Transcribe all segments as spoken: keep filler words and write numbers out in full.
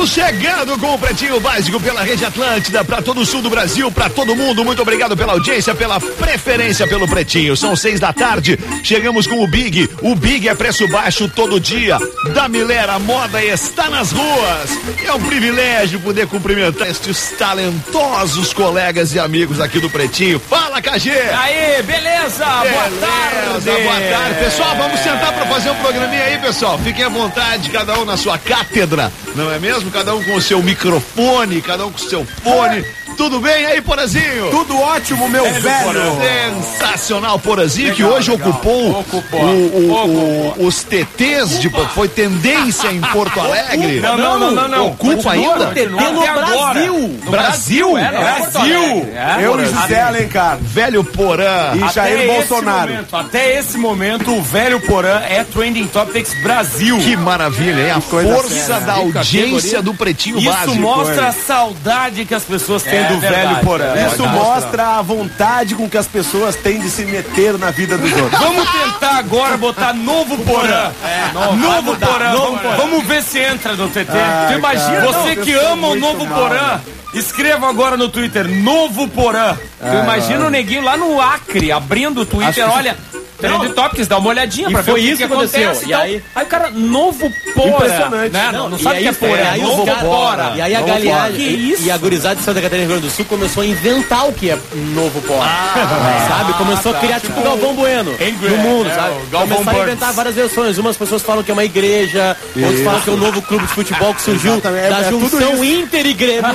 Estamos chegando com o Pretinho Básico pela Rede Atlântida, para todo o sul do Brasil, para todo mundo. Muito obrigado pela audiência, pela preferência pelo Pretinho. São seis da tarde, chegamos com o Big. O Big é preço baixo todo dia. Da Milera, a moda está nas ruas. É um privilégio poder cumprimentar estes talentosos colegas e amigos aqui do Pretinho. Fala, K G! Aí, beleza? Beleza, boa tarde! Boa tarde. Pessoal, vamos sentar para fazer um programinha aí, pessoal. Fiquem à vontade, cada um na sua cátedra, não é mesmo? Cada um com o seu microfone, cada um com o seu fone. Tudo bem aí, Porazinho? Tudo ótimo, meu é, velho. Sensacional, Porazinho, legal, que hoje legal. ocupou, ocupou. O, o, o, os T Tês, de, foi tendência em Porto Alegre. Não, não, não, não. não. Ocupa ainda? T T no Brasil. No Brasil? É, Brasil. É, eu e José Alencar. Velho Porã. E Jair Bolsonaro. Momento, até esse momento, o velho Porã é Trending Topics Brasil. Que maravilha, é a força da audiência do Pretinho Isso Básico. Isso mostra a saudade que as pessoas têm é, do verdade, velho Porã. É, Isso mostra a vontade com que as pessoas têm de se meter na vida dos outros. Vamos tentar agora botar novo Porã. É, novo, novo Porã. Novo Porã. Vamos ver se entra no T T. Ah, tu imagina, cara, você não, que ama o novo mal, Porã. Né? Escreva agora no Twitter, novo Porã. Ah, tu imagina ah. o neguinho lá no Acre, abrindo o Twitter, Acho olha... Trending Topics, dá uma olhadinha e pra ver o que, isso que, que aconteceu. Acontece, e então, aí... aí o cara, novo Porã. Impressionante. Né? Não, não sabe o que é Porã. É, novo cara, Porã. E aí a galera e, e a gurizada de Santa Catarina e Rio Grande do Sul começou a inventar o que é novo Porã. Ah, sabe? Começou ah, a criar tá, tipo o Galvão Bueno no mundo, é, sabe? Começaram a inventar várias versões. Umas pessoas falam que é uma igreja, isso. Outros falam que é um novo clube de futebol que surgiu Exatamente. da é, junção é Inter e Grêmio.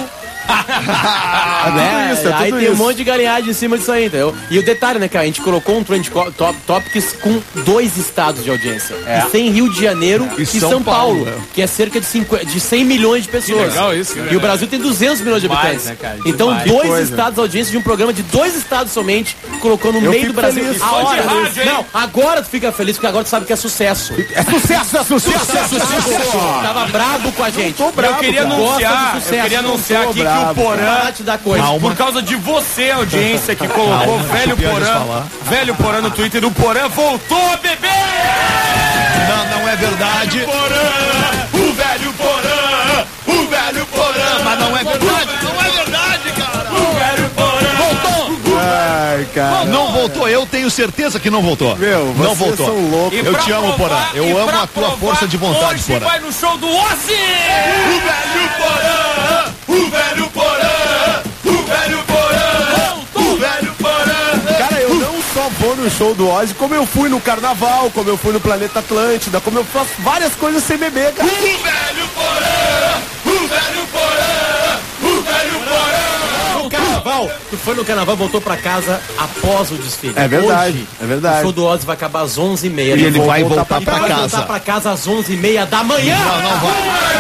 é né? isso, é aí tem isso. um monte de galinhagem em cima disso aí, entendeu? E o detalhe, né, cara? A gente colocou um Trend top, Topics com dois estados de audiência. É. E sem Rio de Janeiro é. e, e São, São Paulo, Paulo é. que é cerca de, cinquenta, de cem milhões de pessoas. Que legal isso, cara. E o Brasil tem duzentos milhões de habitantes. Mais, né, então, mais. dois coisa. estados de audiência de um programa de dois estados somente, colocou no Eu meio do Brasil. Feliz. A hora, rádio, não, agora tu fica feliz, porque agora tu sabe que é sucesso. É sucesso, é sucesso, é sucesso. Tava brabo com a gente. Eu, bravo, eu queria anunciar, eu queria anunciar aqui bravo. que o Porã da coisa. Por causa de você, audiência, que colocou Calma, velho Porã, velho Porã no Twitter, o Porã voltou a beber! Não, não é verdade. O Porã, o velho Porã, o velho Porã, mas não é verdade, não é verdade, cara. O velho Porã voltou. Ai, cara. Não voltou, eu tenho certeza que não voltou. Meu, não voltou. São loucos. Eu te amo, Porã. Eu amo a tua força de vontade, Porã. Vai no show do Ozzy! O velho Porã, o velho Porã. Só vou no show do Ozzy, como eu fui no Carnaval, como eu fui no Planeta Atlântida, como eu faço várias coisas sem beber, cara. O velho Porã! O velho Porã! O velho Porã! No Carnaval, tu foi no Carnaval, voltou pra casa após o desfile. É verdade, Hoje, é verdade. O show do Ozzy vai acabar às onze e meia. E ele vai voltar, voltar pra, pra casa. Vai voltar pra casa às onze e meia da manhã. Não, não vai.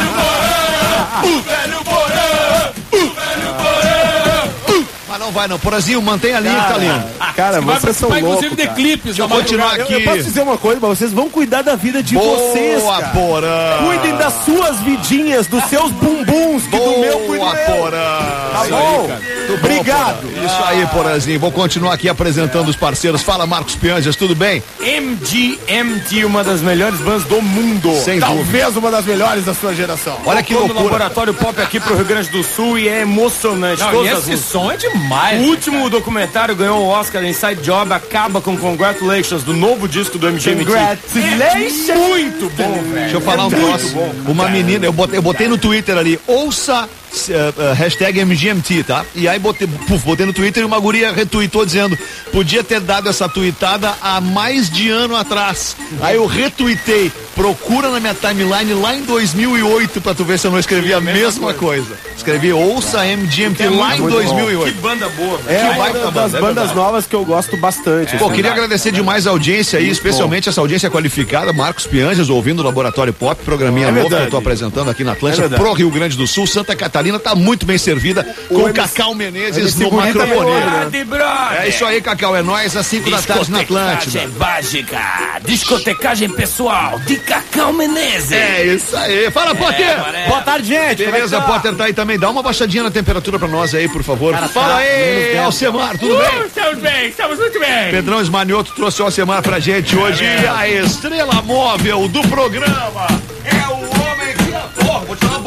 O velho Porã! O velho Porã! Mas não vai não, Porazinho, mantém a linha que tá lindo. Cara, vocês vai, são loucos, inclusive de clipes. Deixa eu continuar aqui. Eu, eu posso dizer uma coisa, mas vocês vão cuidar da vida de Boa, vocês, cara. Porã. Cuidem das suas vidinhas, dos seus bumbuns, que Boa, do meu cuido Porã. Tá bom? Aí, Obrigado. Bom, Isso aí, Porazinho. Vou continuar aqui apresentando os parceiros. Fala, Marcos Pianjas, tudo bem? M G M T, uma das melhores bandas do mundo. Sem Talvez dúvida. uma das melhores da sua geração. Olha que loucura. No Laboratório Pop aqui pro Rio Grande do Sul e é emocionante. Não, e esse som é demais. O último documentário ganhou o Oscar, Inside Job, acaba com Congratulations, do novo disco do M G M T. Congratulations! É muito bom, velho. Deixa eu falar é um troço. bom, Uma cara. menina, eu botei, eu botei no Twitter ali, ouça uh, uh, hashtag M G M T, tá? E aí botei, puf, botei no Twitter e uma guria retweetou dizendo, podia ter dado essa tweetada há mais de ano atrás. Aí eu retuitei, procura na minha timeline lá em dois mil e oito pra tu ver se eu não escrevi a mesma coisa. Escrevi ouça M G M T lá em dois mil e oito. Que banda boa, velho. É Que baita uma das banda, bandas é novas que eu gosto bastante. Pô, queria agradecer demais a audiência aí, especialmente essa audiência qualificada, Marcos Pianjas, ouvindo o Laboratório Pop, programinha é novo verdade. que eu tô apresentando aqui na Atlântida, É pro Rio Grande do Sul. Santa Catarina tá muito bem servida com o Cacau Menezes no Guri tá microfone. É É isso aí, Cacau, é nóis às cinco da tarde na Atlântida. Básica, discotecagem pessoal de Cacau Menezes. É isso aí. Fala, Potter! É, Boa tarde, gente. Beleza, tá? Potter tá aí também. Dá uma baixadinha na temperatura pra nós aí, por favor. Cara, Fala tá aí, Alcemar, tudo Uh, bem? estamos bem, estamos muito bem. Pedrão Esmanioto trouxe o Alcemar pra gente hoje. E a estrela móvel do programa é o homem que... Porra, vou te dar uma bomba.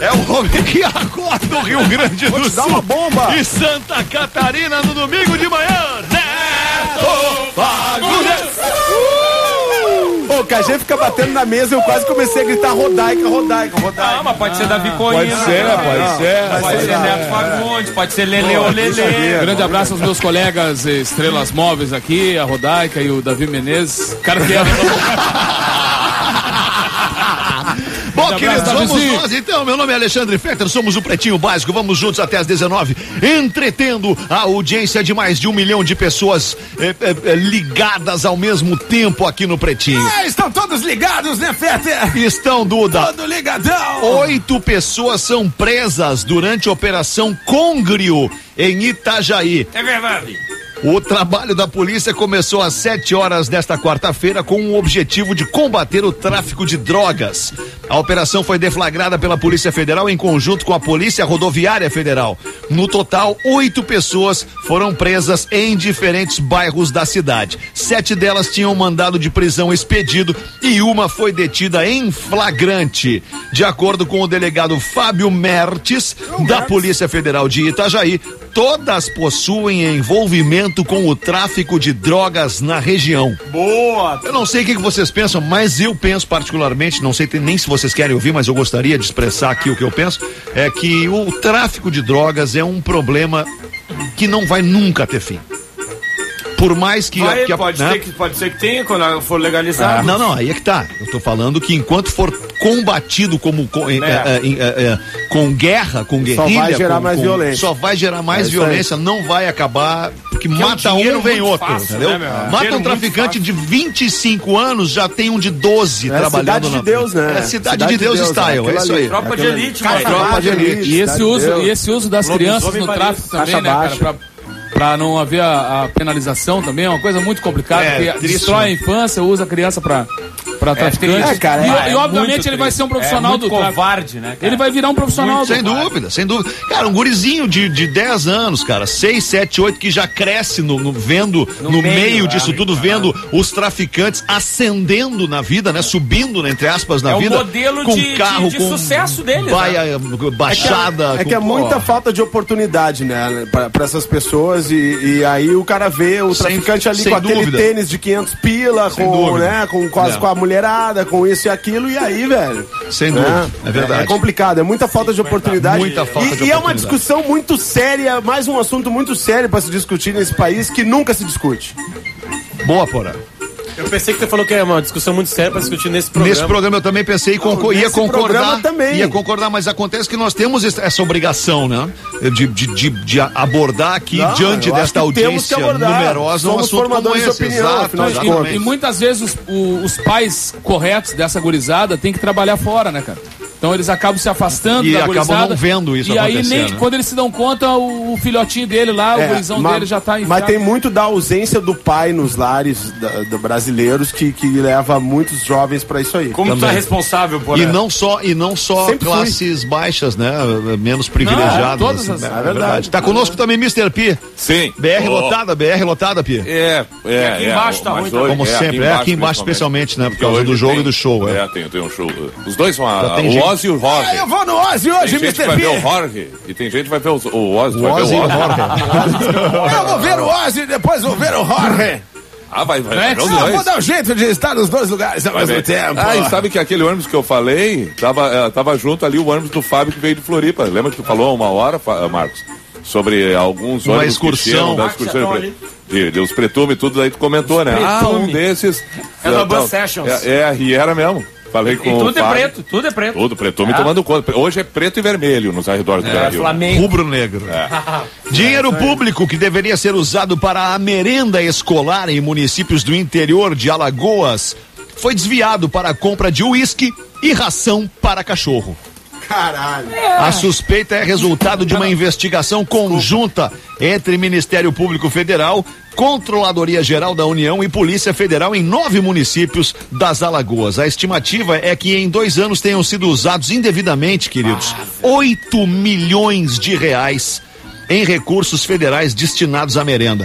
É o homem que acorda o Rio Grande do Sul. Dá uma bomba. E Santa Catarina no domingo de manhã. Neto Fagundes. Pô, o Cajê fica batendo na mesa, eu quase comecei a gritar Rodaica, Rodaica, Rodaica. Ah, mas pode ser Davi Coimbra. Pode ser, não, pode não. ser. Pode, pode ser, ser Neto Fagundes, pode ser Lele ou Lele. Grande abraço aos meus colegas estrelas móveis aqui, a Rodaica e o Davi Menezes. Cara que é... Bom, queridos, vamos nós então. Meu nome é Alexandre Fetter, somos o Pretinho Básico. Vamos juntos até às dezenove, entretendo a audiência de mais de um milhão de pessoas é, é, ligadas ao mesmo tempo aqui no Pretinho. É, estão todos ligados, né, Fetter? Estão, Duda. Todo ligadão. Oito pessoas são presas durante a Operação Congrio em Itajaí. É verdade. O trabalho da polícia começou às sete horas desta quarta-feira com o objetivo de combater o tráfico de drogas. A operação foi deflagrada pela Polícia Federal em conjunto com a Polícia Rodoviária Federal. No total, oito pessoas foram presas em diferentes bairros da cidade. Sete delas tinham mandado de prisão expedido e uma foi detida em flagrante. De acordo com o delegado Fábio Mertes, da Polícia Federal de Itajaí, todas possuem envolvimento com o tráfico de drogas na região. Boa! Eu não sei o que vocês pensam, mas eu penso particularmente, não sei nem se vocês querem ouvir, mas eu gostaria de expressar aqui o que eu penso, é que o tráfico de drogas é um problema que não vai nunca ter fim. Por mais que... Vai, que, pode, né? ter que pode ser que tenha quando for legalizado. Ah, não, não, aí é que tá. Eu tô falando que enquanto for combatido como com, é. É, é, é, com guerra, com guerrilha... Só vai gerar com, mais com, violência. Só vai gerar mais é violência, não vai acabar... Porque que mata é um um, vem outro, fácil, entendeu? Né, mata um traficante de vinte e cinco anos, já tem um de doze é trabalhando cidade na... de Deus, né? É cidade, cidade de Deus, Deus style, é, é isso aí. Tropa de elite, cara. Tropa de elite. E esse uso, e esse uso das crianças no tráfico também, né, cara? Pra, pra não haver a, a penalização também, é uma coisa muito complicada, é, porque triste, destrói né? a infância, usa a criança pra... Pra traficante. É, cara, é, e, e obviamente é ele vai ser um profissional é do covarde, né? Cara? Ele vai virar um profissional muito, do Sem covarde. dúvida, sem dúvida. Cara, um gurizinho de, de dez anos, cara, seis, sete, oito, que já cresce no, no vendo, no, no meio, meio disso é, tudo, vendo os traficantes ascendendo na vida, né? Subindo, né, entre aspas, na é vida. É o modelo com de, carro, de, de com sucesso deles. Baia, né? Baixada. É que é, é, que é muita falta de oportunidade, né? Pra, pra essas pessoas e, e aí o cara vê o sem, traficante ali com dúvida. aquele tênis de quinhentos pila, sem com, né, com, quase é. com a mulherada, com isso e aquilo, e aí, velho? Sem dúvida, é, é verdade. É complicado, é muita falta de oportunidade. Muita falta e, de oportunidade. E é uma discussão muito séria, mais um assunto muito sério pra se discutir nesse país que nunca se discute. Boa, Porã. Eu pensei que você falou que é uma discussão muito séria para discutir nesse programa. Nesse programa eu também pensei, concor- ia concordar, também. ia concordar, mas acontece que nós temos essa obrigação, né? De, de, de, de abordar aqui, não, diante desta audiência numerosa, Somos um assunto como esse. Opinião, Exato, e, e muitas vezes os, o, os pais corretos dessa gurizada têm que trabalhar fora, né, cara? Então eles acabam se afastando e da acabam gurizada, não vendo isso e aí nem né? quando eles se dão conta o, o filhotinho dele lá, é, o gurizão mas, dele já tá enfiado. Mas tem muito da ausência do pai nos lares da, da brasileiros que, que leva muitos jovens pra isso aí. Como também. Tu é responsável por e não só e não só Sempre classes fui. baixas, né, menos privilegiadas. Não, todas assim, as, é, é verdade. Tá conosco também mister P. Sim. B R oh. lotada, B R lotada, P. É, é. é aqui embaixo é, tá ruim, como é, sempre, é aqui embaixo especialmente, né, por causa do jogo tem, e do show. É, é tem, tem um show. Os dois são a, o Ozzy e o Jorge. Eu vou no Ozzy hoje, tem gente que vai ver o Jorge e tem gente que vai ver o, o Ozzy. O Ozzy e o Jorge. Eu vou ver o Ozzy e depois vou ver o Jorge. Ah, vai, vai. É, não, eu vou dar um jeito de estar nos dois lugares ao mesmo tempo. Ah, e sabe que aquele ônibus que eu falei, tava, tava junto ali o ônibus do Fábio que veio de Floripa. Lembra que tu falou há uma hora, Marcos? Sobre alguns uma ônibus excursão. da excursão de, de os pretumes e tudo, aí tu comentou, né? Ah, um desses. É da Bus Sessions. É, é, e era mesmo. Falei com e tudo o Fábio. é preto, tudo é preto. Tudo preto, tô me tomando conta. Hoje é preto e vermelho nos arredores do é, Brasil. Flamengo. Rubro-negro. É. Dinheiro público que deveria ser usado para a merenda escolar em municípios do interior de Alagoas foi desviado para a compra de uísque e ração para cachorro. Caralho. A suspeita é resultado de uma investigação conjunta entre Ministério Público Federal, Controladoria Geral da União e Polícia Federal em nove municípios das Alagoas. A estimativa é que em dois anos tenham sido usados indevidamente, queridos, oito milhões de reais em recursos federais destinados à merenda.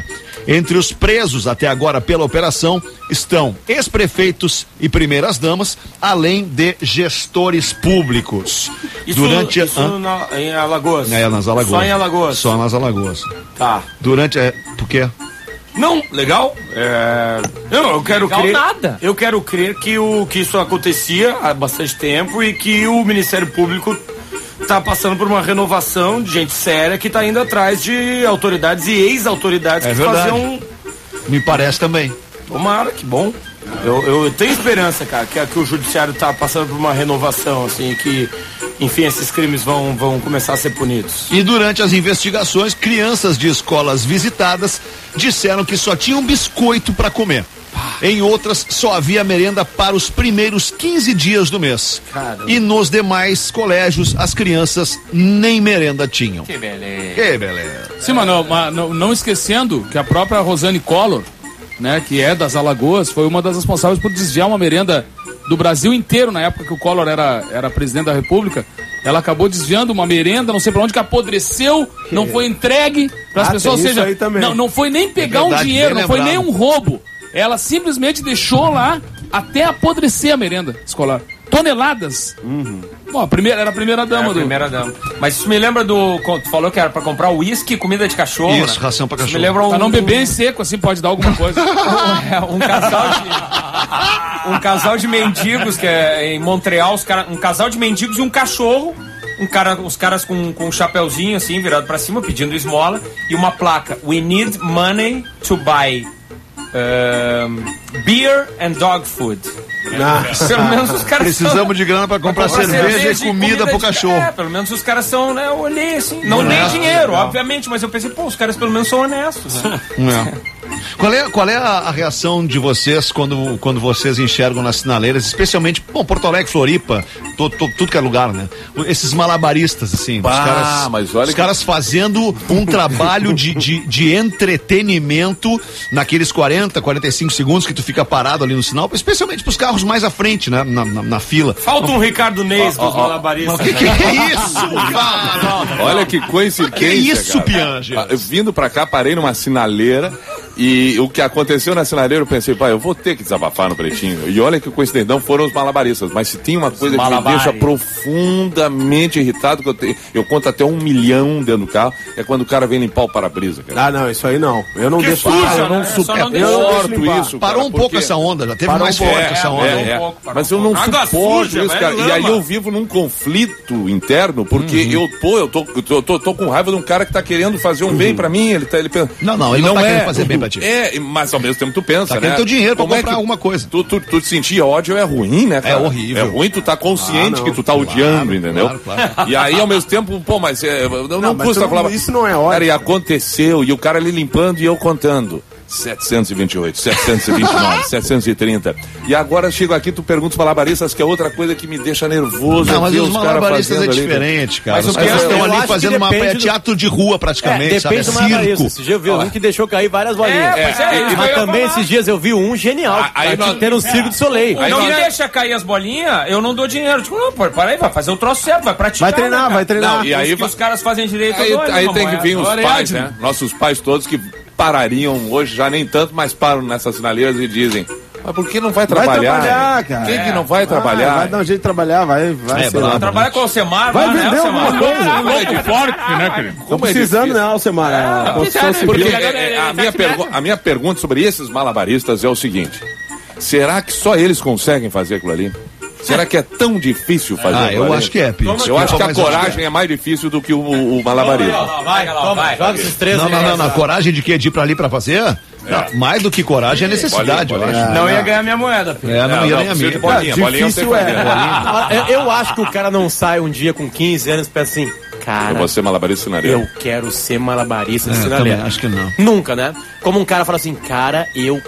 Entre os presos até agora pela operação estão ex-prefeitos e primeiras-damas, além de gestores públicos. Isso, Durante isso a... na, em Alagoas? É, nas Alagoas. Só em Alagoas? Só nas Alagoas. Tá. Durante... É, por quê? Não, legal. É... Eu, eu quero legal crer. Nada. Eu quero crer que, o, que isso acontecia há bastante tempo e que o Ministério Público está passando por uma renovação de gente séria que está indo atrás de autoridades e ex-autoridades é que verdade. faziam. Me parece também. Tomara, que bom. Eu, eu tenho esperança, cara, que, que o judiciário está passando por uma renovação, assim, que, enfim, esses crimes vão, vão começar a ser punidos. E durante as investigações, crianças de escolas visitadas disseram que só tinham biscoito para comer. Em outras, só havia merenda para os primeiros quinze dias do mês. Caramba. E nos demais colégios, as crianças nem merenda tinham. Que beleza. Que beleza. Sim, mano, mas não, não esquecendo que a própria Rosane Collor, né, que é das Alagoas, foi uma das responsáveis por desviar uma merenda do Brasil inteiro, na época que o Collor era, era presidente da República. Ela acabou desviando uma merenda, não sei pra onde, que apodreceu, que... não foi entregue para as ah, pessoas, ou seja, não, não foi nem pegar é verdade, um dinheiro, não foi nem um roubo. Ela simplesmente deixou lá até apodrecer a merenda escolar. Toneladas. Uhum. Bom, a primeira, era a primeira dama. É a do... primeira dama. Mas isso me lembra do... Tu falou que era pra comprar uísque e comida de cachorro, Isso, né? ração pra cachorro. Me lembra um, pra não beber em seco, assim, pode dar alguma coisa. um, um casal de... Um casal de mendigos, que é em Montreal, os cara, um casal de mendigos e um cachorro. Um cara, os caras com, com um chapeuzinho, assim, virado pra cima, pedindo esmola. E uma placa. We need money to buy... Um, beer and dog food. Ah, pelo menos os caras precisamos são, de grana para comprar, comprar cerveja, cerveja e comida, comida pro de, cachorro. É, pelo menos os caras são, né? Eu olhei assim, não nem dinheiro, legal. Obviamente, mas eu pensei, pô, os caras pelo menos são honestos. Né? É. Qual é, qual é a, a reação de vocês quando, quando vocês enxergam nas sinaleiras, especialmente, bom, Porto Alegre, Floripa, to, to, tudo que é lugar, né? Esses malabaristas, assim, bah, os caras, mas olha os que... caras fazendo um trabalho de, de, de entretenimento naqueles quarenta, quarenta e cinco segundos que tu fica parado ali no sinal, especialmente pros carros mais à frente, né? Na, na, na fila. Falta um Ricardo Neis oh, dos oh, malabaristas. O que, que é isso? Olha que coincidência. Que isso, Piange? Vindo pra cá, parei numa sinaleira. E o que aconteceu na sinaleira, eu pensei, pai, eu vou ter que desabafar no Pretinho. E olha que coincidência, não foram os malabaristas, mas se tem uma coisa que me deixa profundamente irritado, que eu, te, eu conto até um milhão dentro do carro, é quando o cara vem limpar o para-brisa. Ah, não, isso aí não. Eu não que deixo. Suja, ah, eu não, não suporto é, isso. Parou cara, um pouco porque... essa onda, já teve parou mais um forte é, essa onda. É, é. Um pouco, mas eu não Água suporto suja, isso, cara. E aí eu vivo num conflito interno, porque uhum. eu, pô, eu, tô, eu tô, tô, tô com raiva de um cara que tá querendo fazer um uhum. bem pra mim. Ele tá, ele pensa, não, não, ele não, não tá é, querendo fazer bem pra ti. É, mas ao mesmo tempo tu pensa, tá né? querendo teu dinheiro pra Como comprar é que, alguma coisa. Tu, tu, tu sentir ódio é ruim, né, cara? É horrível. É ruim tu tá consciente ah, que tu tá claro, odiando, entendeu? Claro, claro. E aí, ao mesmo tempo, pô, mas é, não, não custa não, falar. Isso não é ódio. Cara, e aconteceu, e o cara ali limpando e eu contando. setecentos e vinte e oito, setecentos e vinte e nove, setecentos e trinta. E agora chego aqui, tu pergunta os malabaristas, que é outra coisa que me deixa nervoso. Não, mas os malabaristas é diferente, cara. Os caras estão ali fazendo uma teatro de rua praticamente, é, depende sabe? É circo. Esse dia eu vi um que deixou cair várias bolinhas. É, é, é, mas também esses dias eu vi um genial. Aí nós tendo um circo de Soleil. Não me deixa cair as bolinhas, eu não dou dinheiro. Tipo, não, pô, para aí, vai fazer o troço certo, vai praticar. Vai treinar, vai treinar. E aí os caras fazem direito. Aí tem que vir os pais, né? Nossos pais todos que parariam hoje, já nem tanto, mas param nessas sinaleiras e dizem, mas por que não vai trabalhar? Vai trabalhar, cara. Quem é. que não vai trabalhar? Ah, vai dar um jeito de trabalhar, vai, vai é, ser lá. Trabalha com o Alcemar, vai né, vender alguma coisa. Louco forte, né, querido? Tô precisando, né, Alcemar? É, construção civil. Porque é, a, minha pergu- a minha pergunta sobre esses malabaristas é o seguinte, será que só eles conseguem fazer aquilo ali? Será que é tão difícil fazer? Ah, eu acho que é, Pio. Eu acho que a coragem é mais difícil do que o, o malabarismo. Vai, vai, joga esses três. Não, não, não, não. Coragem de quê? De ir pra ali pra fazer? É. Não, mais do que coragem é necessidade, bolinha, eu acho. Não ia ganhar minha moeda, Pio. É, não, não ia nem a minha. Bolinha, é, bolinha difícil é. bolinha. Eu acho que o cara não sai um dia com quinze anos e pensa assim, cara, eu vou ser malabarista sinaleiro. Eu quero ser malabarista é, sinaleiro. Acho que não. Nunca, né? Como um cara fala assim, cara, eu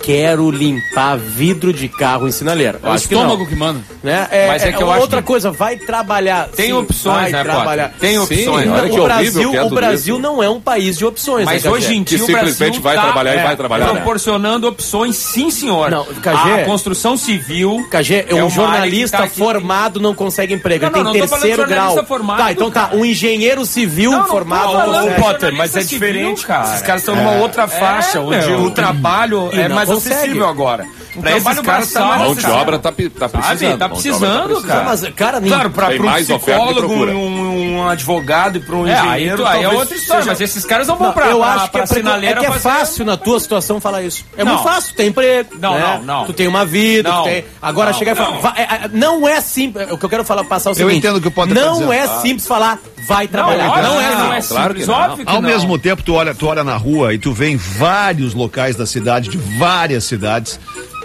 quero limpar vidro de carro em sinaleira. É o estômago que, que manda. Né? É, Mas é, é que eu outra acho que... coisa, vai trabalhar. Tem sim, opções, né, trabalhar. Tem opções. Sim, olha que o Brasil, o Brasil não é um país de opções. Mas né, hoje em dia o simplesmente vai tá, trabalhar é, e vai trabalhar. Proporcionando né? opções, sim, senhor. Não, Cagê, a construção civil. Cagê, é um jornalista tá formado não consegue emprego. Não, não, tem não terceiro grau. Formado, tá, então tá. Um engenheiro civil não, não, formado. Não, não, Potter, mas é diferente, cara. Esses caras estão numa outra faixa, onde o trabalho é mais acessível agora. Pra esses caras, a mão de obra tá, tá precisando. Tá precisando, cara. Mas, cara, nem... Claro, pra, pra um psicólogo, um, um advogado e pra um é, engenheiro, aí, aí é outra história. Seja... Mas esses caras não vão não, pra Eu pra, acho que é, sinaleira é, que é fácil na tua situação falar isso. É não. muito fácil, tem emprego. Não, né? não, não. Tu tem uma vida, não. tu tem... Agora não, chegar não. e falar... Vai, é, não é simples... O que eu quero falar, passar o seguinte... Eu entendo que o Potter Não tá é simples falar... Vai trabalhar. Não, não, é, não é claro simples, que não. óbvio que Ao não. mesmo tempo, tu olha, tu olha na rua e tu vê em vários locais da cidade, de várias cidades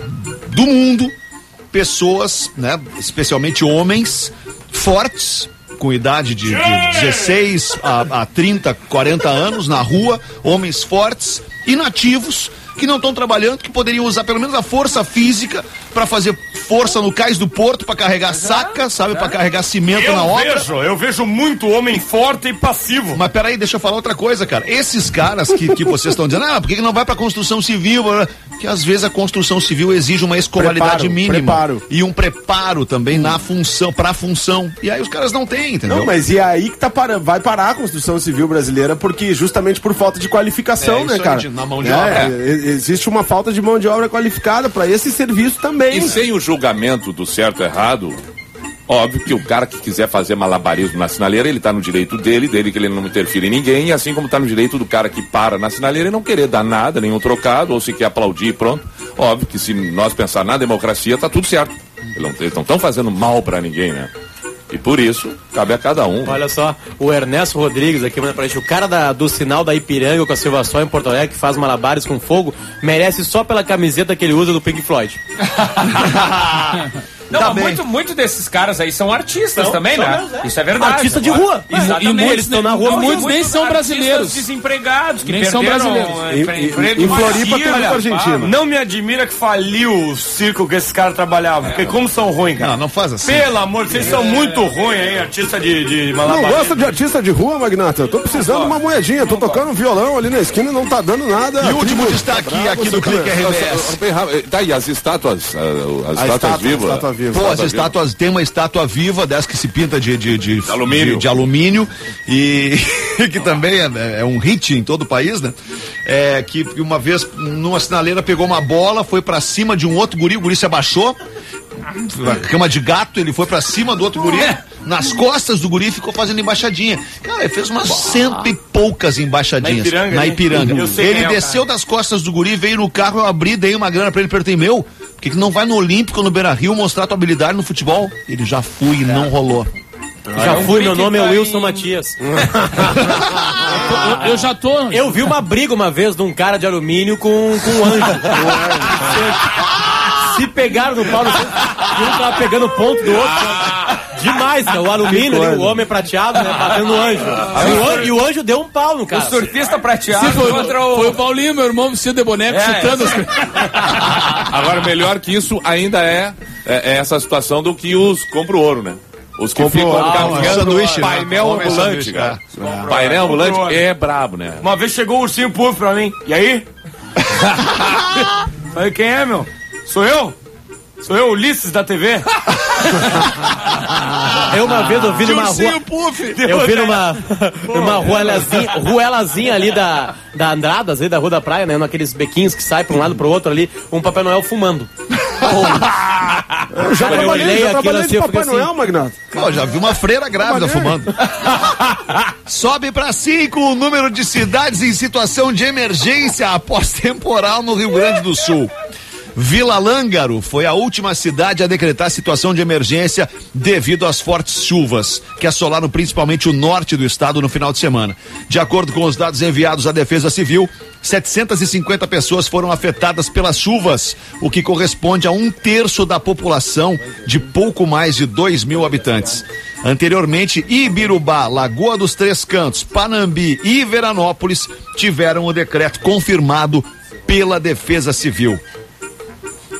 do mundo, pessoas, né, especialmente homens, fortes, com idade de, de dezesseis a, a trinta, quarenta anos na rua, homens fortes, inativos, que não estão trabalhando, que poderiam usar pelo menos a força física para fazer força no cais do porto, para carregar saca, sabe, para carregar cimento eu na obra. Vejo, eu vejo muito homem forte e passivo. Mas peraí, deixa eu falar outra coisa, cara. Esses caras que, que vocês estão dizendo, ah, por que não vai pra construção civil? Que às vezes a construção civil exige uma escolaridade preparo, mínima. Preparo. E um preparo também hum. na função, pra função. E aí os caras não têm, entendeu? Não, mas e aí que tá para, vai parar a construção civil brasileira, porque justamente por falta de qualificação, é, né, cara? Aí, na mão de é, obra. É. Existe uma falta de mão de obra qualificada pra esse serviço também. E sem o julgamento do certo e errado, óbvio que o cara que quiser fazer malabarismo na sinaleira, ele tá no direito dele, dele que ele não interfere em ninguém, e assim como tá no direito do cara que para na sinaleira e não querer dar nada, nenhum trocado, ou se quer aplaudir e pronto. Óbvio que se nós pensar na democracia, tá tudo certo. Eles não estão fazendo mal pra ninguém, né? E por isso, cabe a cada um. Olha só, o Ernesto Rodrigues aqui manda pra gente, o cara da, do sinal da Ipiranga com a Silva Sol em Porto Alegre, que faz malabares com fogo, merece só pela camiseta que ele usa do Pink Floyd. Não, tá muito, muito desses caras aí são artistas são, também, são né? Mesmo, é. Isso é verdade. Artista de rua. Exatamente. E muitos estão na rua, e muitos nem são brasileiros. Desempregados, que nem são brasileiros. Em Floripa tem muito argentino. Não me admira que faliu o circo que esses caras trabalhavam, porque como são ruins, cara. Não, não faz assim. Pelo amor, vocês é. são muito ruins, hein, artista de, de malabarismo. Não gosta de artista de rua, Magnata? Eu tô precisando de uma moedinha, tô tocando violão ali na esquina e não tá dando nada. E o último destaque aqui do Clique R B S. Tá aí, as estátuas, as estátuas vivas. Pô, as estátuas, tem uma estátua viva dessa que se pinta de, de, de, de alumínio, de, de alumínio e que também é, é um hit em todo o país, né? É, que uma vez numa sinaleira pegou uma bola, foi pra cima de um outro guri, o guri se abaixou, cama de gato, ele foi pra cima do outro guri, nas costas do guri, ficou fazendo embaixadinha. Cara, ele fez umas Boa. cento e poucas embaixadinhas. Na Ipiranga. Na Ipiranga. Ele é desceu das costas do guri, veio no carro, eu abri, dei uma grana pra ele, perguntei, meu, por que, que não vai no Olímpico, no Beira-Rio, mostrar tua habilidade no futebol? Ele já fui e é. não rolou. Já fui, meu nome é Wilson Matias. eu, eu já tô. Eu vi uma briga uma vez de um cara de alumínio com, com um anjo. Se pegaram no pau, um tava pegando o ponto do outro. Demais, cara. O alumínio, ali, o homem prateado, né? Batendo no anjo. Ah, e, o anjo. E o anjo deu um pau no cara. O surfista prateado. Sim, foi, contra o... foi o Paulinho, meu irmão, vestido de boneco, é, chutando. É. As... Agora, melhor que isso ainda é, é, é essa situação do que os compra o ouro, né? Os que ficam carregando sanduíche, painel né? ambulante, cara. Ah, painel ambulante é brabo, né? Uma vez chegou o ursinho puff pra mim. E aí? Falei, quem é, meu? Sou eu? Sou eu, Ulisses da T V? Eu uma vez eu vi numa rua. Puff. Eu vi numa, numa ruelazinha, ruelazinha ali da, da Andradas, ali da Rua da Praia, né? Naqueles bequinhos que saem pra um lado pro outro ali, um Papai Noel fumando. Eu já eu trabalhei, já trabalhei de Papai Noel, assim, Magnata. Pô, já vi uma freira grávida fumando. Sobe pra cinco o número de cidades em situação de emergência após temporal no Rio Grande do Sul. Vila Lângaro foi a última cidade a decretar situação de emergência devido às fortes chuvas que assolaram principalmente o norte do estado no final de semana. De acordo com os dados enviados à Defesa Civil, setecentas e cinquenta pessoas foram afetadas pelas chuvas, o que corresponde a um terço da população de pouco mais de dois mil habitantes. Anteriormente, Ibirubá, Lagoa dos Três Cantos, Panambi e Veranópolis tiveram o decreto confirmado pela Defesa Civil.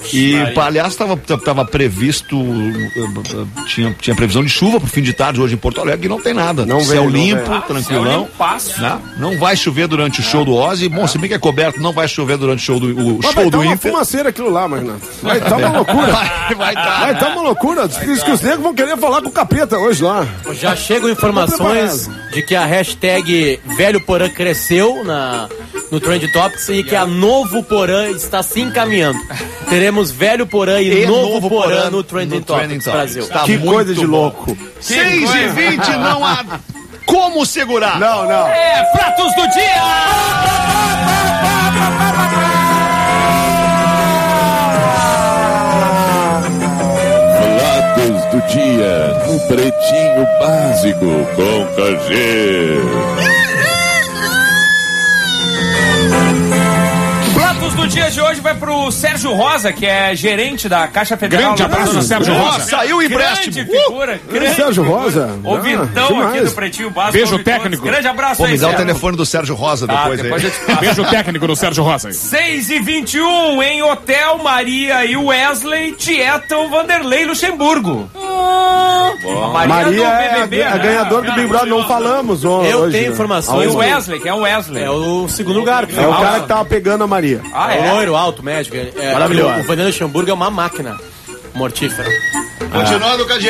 E, aliás, estava tava previsto, tinha, tinha previsão de chuva pro fim de tarde hoje em Porto Alegre e não tem nada. Não Céu veio, limpo, não tranquilão. Não, não vai chover durante o show do Ozzy. Bom, se bem que é coberto, não vai chover durante o show do, o mas show vai do tá Inter. Vai estar uma fumaceira aquilo lá, Magna. Vai estar tá uma loucura. Vai, vai tá. Vai estar tá uma loucura. Diz que os negros vão querer falar com o capeta hoje lá. Já chegam informações de que a hashtag Velho Porã cresceu na, no Trend Topics e que a Novo Porã está se encaminhando. Teremos Velho Porã e, e Novo, Novo Porã, Porã no Trending no Topics Brasil. Tá que coisa de bom. Louco. seis e vinte não há como segurar. Não, não. É, pratos do dia! Pratos do dia no Pretinho Básico com K G. Do dia de hoje vai pro Sérgio Rosa, que é gerente da Caixa Federal. Grande abraço, do Sérgio Rosa. Saiu o empréstimo. Grande figura. Uh! Grande Sérgio figura. Rosa. O Vitão ah, aqui do Pretinho Básico. Beijo técnico. Grande abraço. Pô, aí, me dá Sérgio. o telefone do Sérgio Rosa depois, ah, depois aí. Beijo técnico do Sérgio Rosa. seis e vinte e um em Hotel Maria e Wesley tietam Vanderlei Luxemburgo. Ah, Maria, Maria é B B B, a, a né? ganhadora do Big Brother, não falamos hoje. Eu tenho informações. E o Wesley, que é o Wesley. É o segundo lugar. É o cara que tava pegando a Maria. Ah, é? O loiro, alto, médico. É, maravilhoso. O Vanderlei Luxemburgo é uma máquina mortífera. Continuando, K G.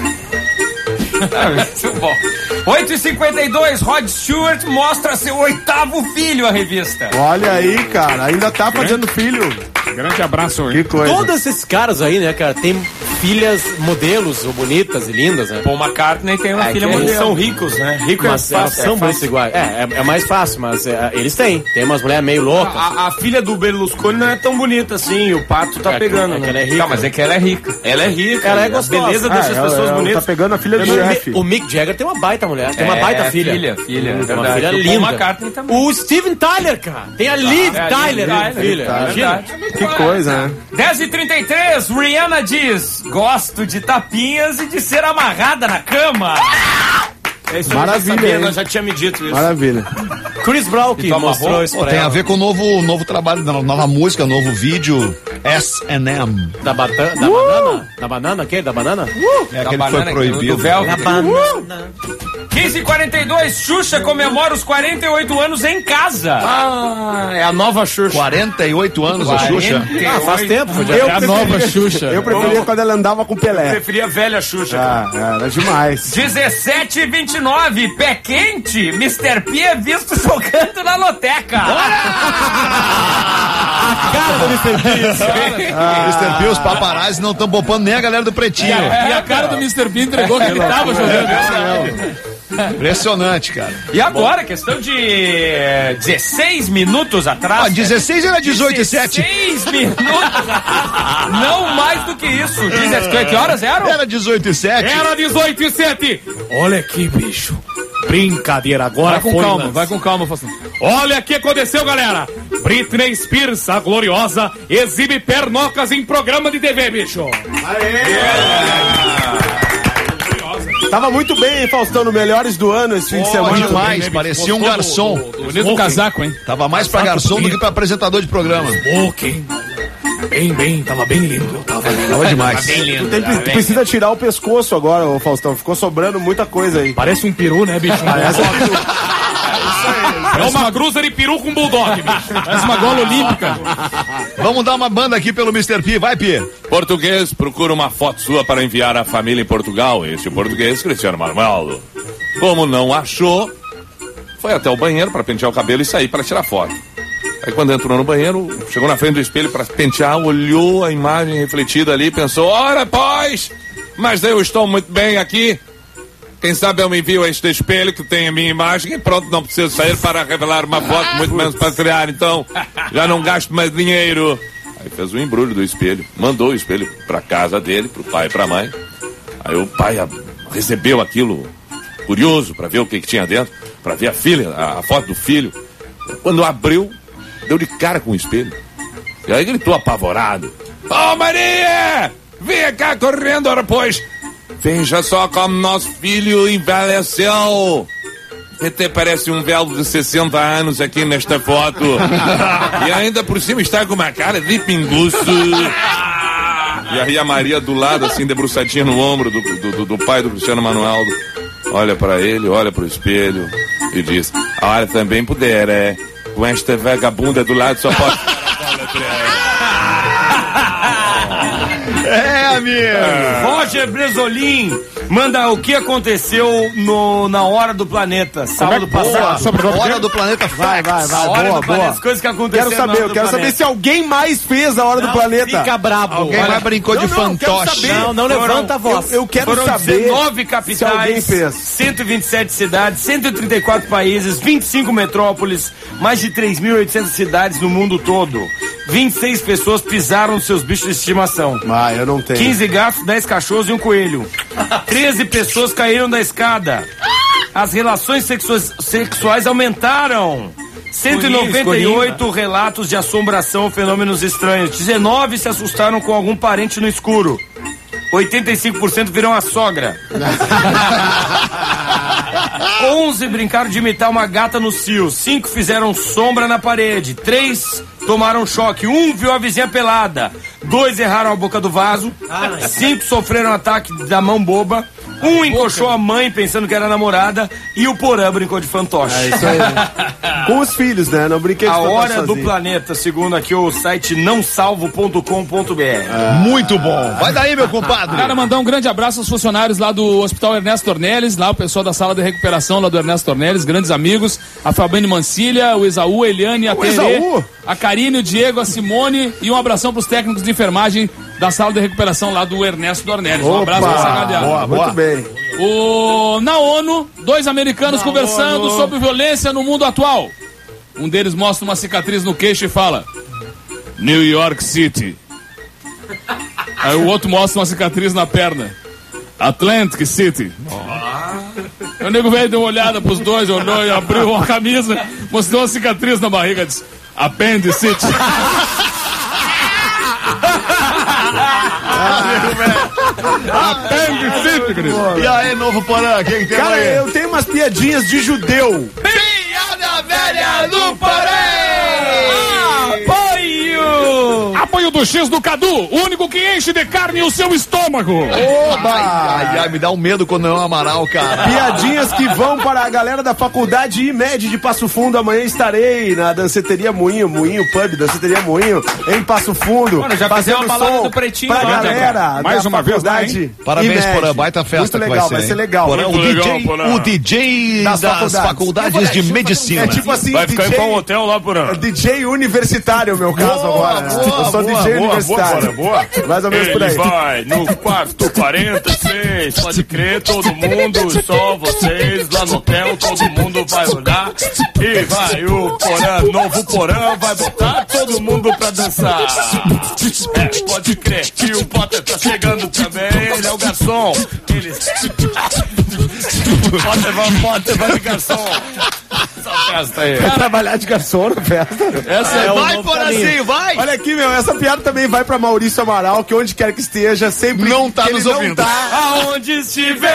Muito bom. oito e cinquenta e dois, Rod Stewart mostra seu oitavo filho à revista. Olha aí, cara, ainda tá fazendo filho. Grande abraço, hein? Que coisa. Todos esses caras aí, né, cara, tem filhas modelos ou bonitas e lindas, né? Paul McCartney tem uma é, filha modelo. São ricos, né? Rico mas é fácil. São muito iguais. É, é, é mais fácil, mas é, eles têm. Tem umas mulheres meio loucas. A, a filha do Berlusconi não é tão bonita assim, o Pato tá é, pegando, é né? Que ela é rica. Tá, mas é que ela é rica. Ela é rica. Ela é gostosa. A beleza ah, deixa as pessoas ela, bonitas. Tá pegando a filha do chefe. O Mick Jagger tem uma baita mulher, tem uma é, baita filha. Filha, filha. Tem uma filha linda. O Paul McCartney também. O Steven Tyler, cara. Tem a Liv ah, Tyler, é, filha. Imagina. Que coisa, né? dez e trinta e três, Rihanna diz: gosto de tapinhas e de ser amarrada na cama. É isso. Maravilha, eu já, já tinha me dito isso. Maravilha. Chris Brown que mostrou isso. Pô, tem a ver com o novo, novo trabalho, nova música, novo vídeo S and M. Da, bata, da uh! banana? Da banana, quê? Da banana? Uh! É aquele que foi proibido. Do véu. Da banana. quinze e quarenta e dois, Xuxa comemora os quarenta e oito anos em casa. Ah, é a nova Xuxa. quarenta e oito anos a Xuxa? Ah, faz tempo. Eu é a nova Xuxa. Eu preferia oh. quando ela andava com Pelé. Eu preferia a velha Xuxa. Ah, era demais. dezessete e vinte e nove, pé quente, mister P é visto jogando na loteca. A cara do mister P. Ah. mister P, os paparazzi não estão poupando nem a galera do Pretinho. E a, e a cara do mister P entregou que ele tava jogando. Impressionante, cara. E agora, questão de dezesseis minutos atrás. Ah, dezesseis era dezoito e sete. dezesseis minutos atrás. Não mais do que isso. dezesseis, que horas eram? Era dezoito e sete. Era dezoito e sete. Olha aqui, bicho. Brincadeira, agora vai com foi calma, nas... vai com calma, Faustão. Olha o que aconteceu, galera. Britney Spears, a gloriosa, exibe pernocas em programa de T V, bicho. Aê! Tava muito bem, hein, Faustão, no Melhores do Ano esse fim de semana. Demais, né, parecia um garçom. Bonito casaco, hein? Tava mais pra garçom do que pra apresentador de programa. Smoking. Bem, bem, tava bem lindo. Tava, tava demais. Tava bem lindo, tu, tem, tu bem precisa lindo. Tirar o pescoço agora, ô Faustão. Ficou sobrando muita coisa aí. Parece um peru, né, bicho? Parece uma peru. É uma cruza de peru com bulldog, bicho. Parece uma gola olímpica. Vamos dar uma banda aqui pelo mister P. Vai, P. Português, procura uma foto sua para enviar à família em Portugal. Este português, Cristiano Ronaldo. Como não achou, foi até o banheiro para pentear o cabelo e sair para tirar foto. Aí quando entrou no banheiro, chegou na frente do espelho para pentear, olhou a imagem refletida ali e pensou: ora, pois, mas eu estou muito bem aqui. Quem sabe eu me envio a este espelho que tem a minha imagem e pronto, não preciso sair para revelar uma foto, muito menos para criar, então já não gasto mais dinheiro. Aí fez um embrulho do espelho, mandou o espelho para casa dele, pro pai e pra mãe. Aí o pai a, recebeu aquilo, curioso para ver o que, que tinha dentro, para ver a filha, a, a foto do filho. Quando abriu, deu de cara com o espelho. E aí gritou apavorado: Ô, Maria, vem cá correndo, ora pois. Veja só como nosso filho envelheceu. até parece um velho de sessenta anos aqui nesta foto. E ainda por cima está com uma cara de pinguço. E aí a Maria do lado, assim, debruçadinha no ombro do, do, do pai do Cristiano Ronaldo. Olha para ele, olha pro espelho e diz: olha, também puder, é. Com esta vagabunda do lado só pode. É, amigo. É. Roger Bresolim manda o que aconteceu no, na Hora do Planeta, sábado passado. Sobre a Hora do Planeta, vai, vai, vai. Hora boa, do Planeta, boa. as coisas que aconteceram. Quero saber, eu quero saber se alguém mais fez a Hora não, do Planeta. Fica brabo. Alguém mais brincou não, de não, fantoche. Não, não foram, levanta a voz. Eu, eu quero foram saber dezenove capitais, cento e vinte e sete cidades, cento e trinta e quatro países, vinte e cinco metrópoles, mais de três mil e oitocentas cidades no mundo todo. vinte e seis pessoas pisaram nos seus bichos de estimação. Ah, eu não tenho. quinze gatos, dez cachorros e um coelho. treze pessoas caíram da escada. As relações sexuais, sexuais aumentaram. cento e noventa e oito relatos de assombração ou fenômenos estranhos. dezenove se assustaram com algum parente no escuro. oitenta e cinco por cento viram a sogra. onze brincaram de imitar uma gata no cio. cinco fizeram sombra na parede. três tomaram choque. um viu a vizinha pelada. dois erraram a boca do vaso. cinco sofreram ataque da mão boba. Um encoxou a mãe pensando que era namorada. E o Porã brincou de fantoche. É isso aí. Com os filhos, né? Não brinquei de A fantoche Hora do sozinho. Planeta, segundo aqui o site não salvo ponto com ponto b r. É. Muito bom. Vai daí, meu compadre. Cara, mandar um grande abraço aos funcionários lá do Hospital Ernesto Ornelis, lá o pessoal da sala de recuperação lá do Ernesto Ornelis, grandes amigos, a Fabiane Mancilha, o Esaú, a Eliane, a Terê, a Karine, o Diego, a Simone, e um abração pros técnicos de enfermagem da sala de recuperação lá do Ernesto Ornelis. Um abraço pra essa galera. Boa, muito bem. O, na ONU, dois americanos na conversando ONU. sobre violência no mundo atual. Um deles mostra uma cicatriz no queixo e fala: New York City. Aí o outro mostra uma cicatriz na perna: Atlantic City. Oh. O nego velho deu uma olhada pros dois, olhou e abriu uma camisa, mostrou uma cicatriz na barriga e disse: Appendicite. Apendicite, querido. E aí, novo Porã, quem tem? Cara, aí? eu tenho umas piadinhas de judeu. Piada velha do Porã! Apoio! Apoio do X do Cadu, o único que enche de carne o seu estômago. Oba! Ai, ai, ai, me dá um medo quando não é um Amaral, cara. Piadinhas que vão para a galera da Faculdade I M E D de Passo Fundo. Amanhã estarei na Danceteria Moinho, Moinho Pub, Danceteria Moinho, em Passo Fundo. Mano, já fazendo uma balada do Pretinho pra lá, galera mais da uma vez, Faculdade. Parabéns, I M E D. Porã, baita festa. Muito legal, que vai ser, vai ser legal. Porã, o, Muito D J, legal, o D J das, das faculdades, faculdades de medicina. É tipo assim, Vai ficar D J, em qual hotel lá, Porã? D J universitário, meu caso Boa, agora. boa, Eu sou boa, D J boa, universitário. Boa, Mais ou menos por aí. Ele vai no quarto quarenta e seis, pode crer, todo mundo, só vocês lá no hotel, todo mundo vai olhar. E vai o Porã, novo Porã, vai botar todo mundo pra dançar. É, pode crer que o Potter tá chegando também, ele é o garçom. Ele... Potter vai, Potter vai de garçom. Essa festa aí. Vai trabalhar de garçom na festa. Essa é, É, o vai, novo Porãzinho, caminho. vai. Olha aqui, meu, essa piada também vai pra Maurício Amaral, que onde quer que esteja, sempre Não tá que nos ele ouvindo. Não tá, Aonde estiver,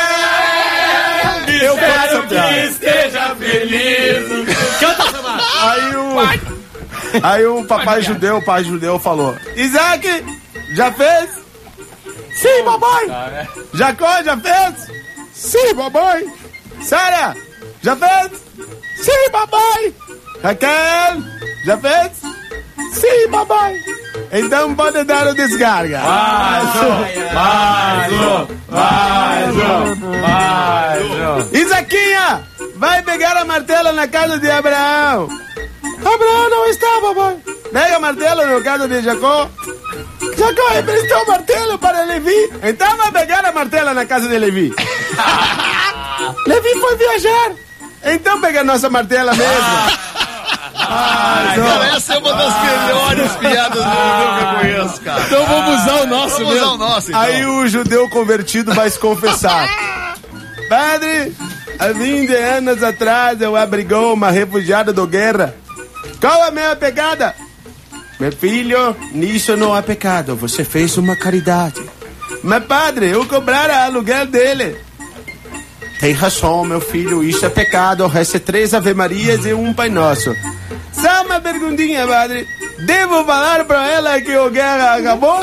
eu quero essa espero piada. que esteja feliz. Canta, Samara. Aí o, aí o papai judeu, o pai judeu falou: Isaac, já fez? Sim, papai. Jacó, já fez? Sim, papai. Sara, já fez? Sim, papai. Raquel, já fez? Sim, papai. Então pode dar o descarga. Mais um, mais um, mais um, mais um. Isaquinha, vai pegar a martela na casa de Abraão. Abraão não está, papai. Pega a martela na casa de Jacó. Jacó emprestou o martelo para Levi. Então vai pegar a martela na casa de Levi. Levi foi viajar. Então pega a nossa martela mesmo. Ah, cara, essa é uma das melhores piadas do mundo que eu conheço, cara. Então vamos usar o nosso Vamos mesmo. usar o nosso, então. Aí o judeu convertido vai se confessar. Padre, há vinte anos atrás eu abrigou uma refugiada da guerra. Qual a minha pegada? Meu filho, nisso não há pecado. Você fez uma caridade. Mas padre, eu cobrara aluguel dele. Tem razão, meu filho, isso é pecado. Reze três Ave Marias e um Pai Nosso. Só uma perguntinha, padre. Devo falar pra ela que o guerra acabou?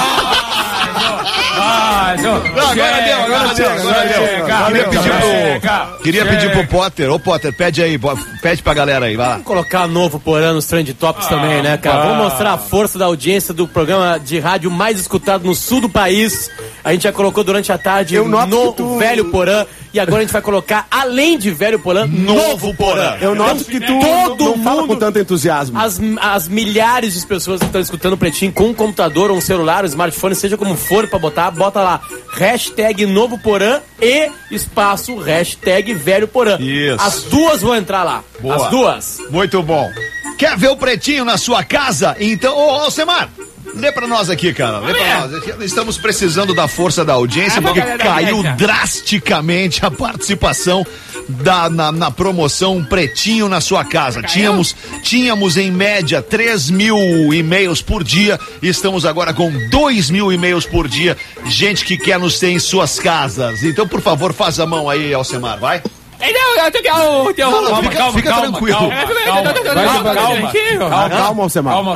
Ah, não, agora deu, agora deu, agora deu. Queria pedir pro, queria pedir pro Potter. Ô, Potter, pede aí, pede pra galera aí, vai lá. Vamos colocar novo porã nos Trend Tops ah, também, né, cara? Ah. Vamos mostrar a força da audiência do programa de rádio mais escutado no sul do país. A gente já colocou durante a tarde Eu no tu... Velho Porã. E agora a gente vai colocar, além de Velho Porã, Novo Porã. Eu noto que tu todo não, não fala mundo, com tanto entusiasmo. As, as milhares de pessoas que estão escutando o Pretinho com um computador, um celular, um smartphone, seja como for pra botar, bota lá, hashtag Novo Porã e espaço, hashtag Velho Porã. Isso. As duas vão entrar lá. Boa. As duas. Muito bom. Quer ver o Pretinho na sua casa? Então, ô, ô Alcemar, lê pra nós aqui, cara. Lê pra nós. Estamos precisando da força da audiência, porque caiu drasticamente a participação da, na, na promoção Pretinho na sua casa. Tínhamos, tínhamos em média três mil e-mails por dia. Estamos agora com dois mil e-mails por dia. Gente que quer nos ter em suas casas. Então, por favor, faz a mão aí, Alcemar, vai. Não, eu tenho que. Eu tenho... Não, não, fica, calma, fica calma, tranquilo. Calma, calma, calma, calma, calma, Alcemar. Calma,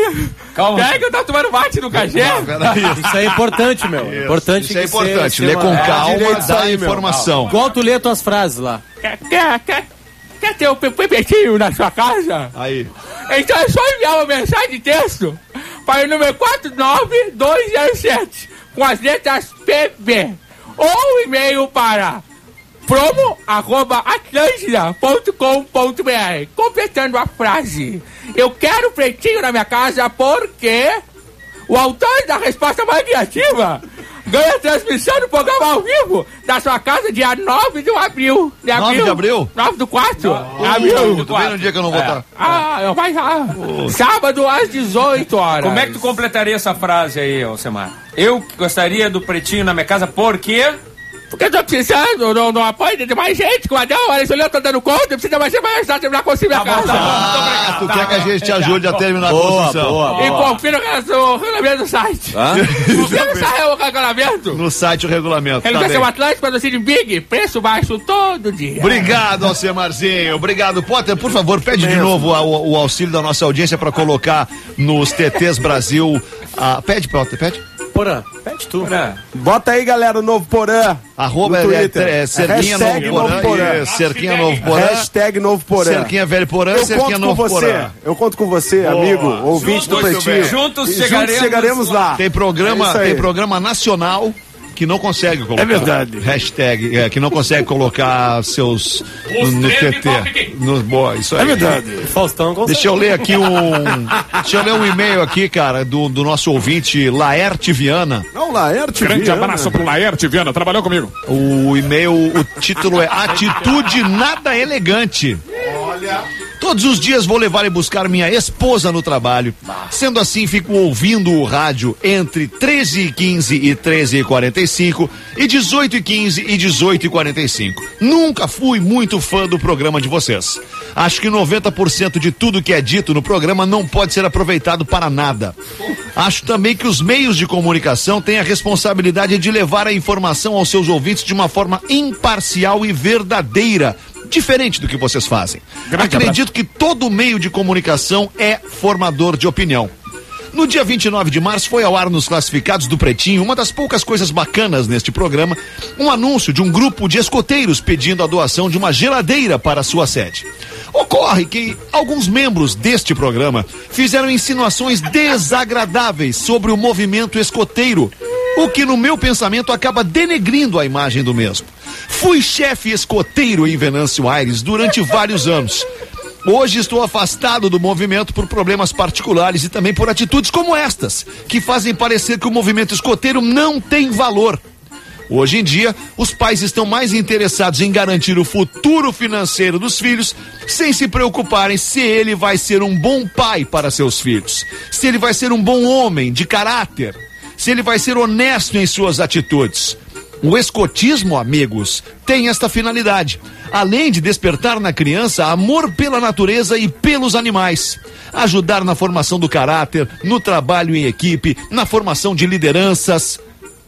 calma. É que eu tava tomando mate no cachê. Isso é importante, meu. Isso, importante isso é importante. Ser, Lê com é, calma, dá a informação. Igual tu lê as tuas frases lá. Quer, quer, quer, quer ter o Pretinho na sua casa? Aí. Então é só enviar uma mensagem de texto para o número quatro nove dois zero sete com as letras P B ou um e-mail para promo arroba atlântida ponto com ponto br, completando a frase: eu quero Pretinho na minha casa porque o autor da resposta mais criativa ganha transmissão do programa ao vivo da sua casa dia nove de abril. De abril? nove de abril? nove do quatro? De abril. Eu tô vendo no dia que eu não vou estar. Ah, eu vai lá. Sábado às dezoito horas. Como é que tu completaria essa frase aí, Alcemar? Eu gostaria do Pretinho na minha casa porque... Porque eu tô precisando, não, não apoio de mais gente, com o Adão, olha, se eu tô dando conta, precisa mais gente pra ajudar a terminar a construir minha casa. Ah, tu quer que a gente te ajude a terminar a construção. Boa, boa. E confira o regulamento do site. Confira o regulamento. No site o regulamento. Ele quer ser o Atlântico, patrocínio Big, preço baixo todo dia. Obrigado, Alcemarzinho. Obrigado. Potter, por favor, pede de novo o, o auxílio da nossa audiência pra colocar nos T Ts Brasil. Ah, pede, Potter, pede. Porã, pede tu. Porã. Bota aí, galera, o Novo Porã. Arroba é, é, é Cerquinha Novo Porã. Porã. Cerquinha Novo Porã. Hashtag Novo Porã. Cerquinha Velho Porã, eu Cerquinha Novo Porã. Eu conto com você, Boa. amigo, ouvinte do Pretinho. Juntos chegaremos, Juntos chegaremos lá. Tem programa, é tem programa nacional que não consegue colocar. É verdade. Hashtag, é, que não consegue colocar seus no, no T T. No, boa, isso aí. É verdade. Faustão consegue. Deixa eu ler aqui um. Deixa eu ler um e-mail aqui, cara, do, do nosso ouvinte, Laerte Viana. Não, Laerte Viana. Grande abraço pro Laerte Viana, trabalhou comigo. O e-mail, o título é Atitude Nada Elegante. Olha. Todos os dias vou levar e buscar minha esposa no trabalho. Sendo assim, fico ouvindo o rádio entre treze e quinze e treze e quarenta e cinco e dezoito e quinze e dezoito e quarenta e cinco. Nunca fui muito fã do programa de vocês. Acho que noventa por cento de tudo que é dito no programa não pode ser aproveitado para nada. Acho também que os meios de comunicação têm a responsabilidade de levar a informação aos seus ouvintes de uma forma imparcial e verdadeira, diferente do que vocês fazem. Grande Acredito abraço. que todo meio de comunicação é formador de opinião. No dia vinte e nove de março foi ao ar nos classificados do Pretinho, uma das poucas coisas bacanas neste programa, um anúncio de um grupo de escoteiros pedindo a doação de uma geladeira para a sua sede. Ocorre que alguns membros deste programa fizeram insinuações desagradáveis sobre o movimento escoteiro, o que no meu pensamento acaba denegrindo a imagem do mesmo. Fui chefe escoteiro em Venâncio Aires durante vários anos. Hoje estou afastado do movimento por problemas particulares e também por atitudes como estas, que fazem parecer que o movimento escoteiro não tem valor. Hoje em dia, os pais estão mais interessados em garantir o futuro financeiro dos filhos, sem se preocuparem se ele vai ser um bom pai para seus filhos, se ele vai ser um bom homem de caráter, se ele vai ser honesto em suas atitudes. O escotismo, amigos, tem esta finalidade, além de despertar na criança amor pela natureza e pelos animais, ajudar na formação do caráter, no trabalho em equipe, na formação de lideranças.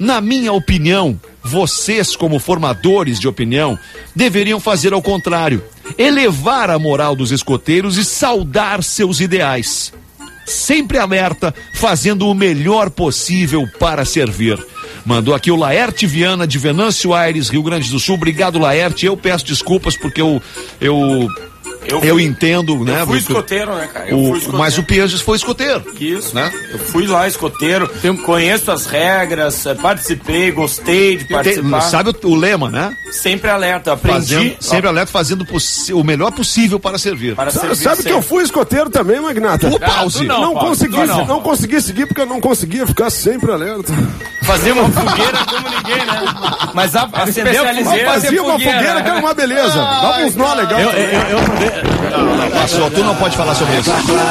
Na minha opinião, vocês, como formadores de opinião, deveriam fazer ao contrário. Elevar a moral dos escoteiros e saudar seus ideais. Sempre alerta, fazendo o melhor possível para servir. Mandou aqui o Laerte Viana, de Venâncio Aires, Rio Grande do Sul. Obrigado, Laerte. Eu peço desculpas porque eu... eu... Eu, fui, eu entendo, né? Eu fui escoteiro, né, cara? Eu o, fui escoteiro. Mas o Pianges foi escoteiro. Isso, né? Eu fui lá escoteiro, Tem... conheço as regras, participei, gostei de participar. Tem, sabe o, o lema, né? Sempre alerta, aprendi. Fazendo, sempre alerta, fazendo o melhor possível para servir. Para sabe servir sabe que eu fui escoteiro também, Magnata? O pause. Não, não, consegui, não. não consegui seguir porque eu não conseguia ficar sempre alerta. Fazer uma fogueira como ninguém, né? Mas a, acendeu a fogueira. Fazia uma fogueira, né? Que era uma beleza. Dava uns nó legal. Eu, eu, eu, eu... Não, não, passou, tu não pode falar sobre isso.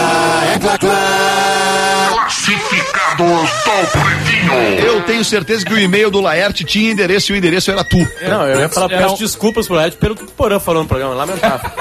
Classificados do Pretinho. Eu tenho certeza que o e-mail do Laerte tinha endereço e o endereço era tu. Não, eu ia falar, peço desculpas pro Laerte pelo que o Porã falou no programa, lamentável.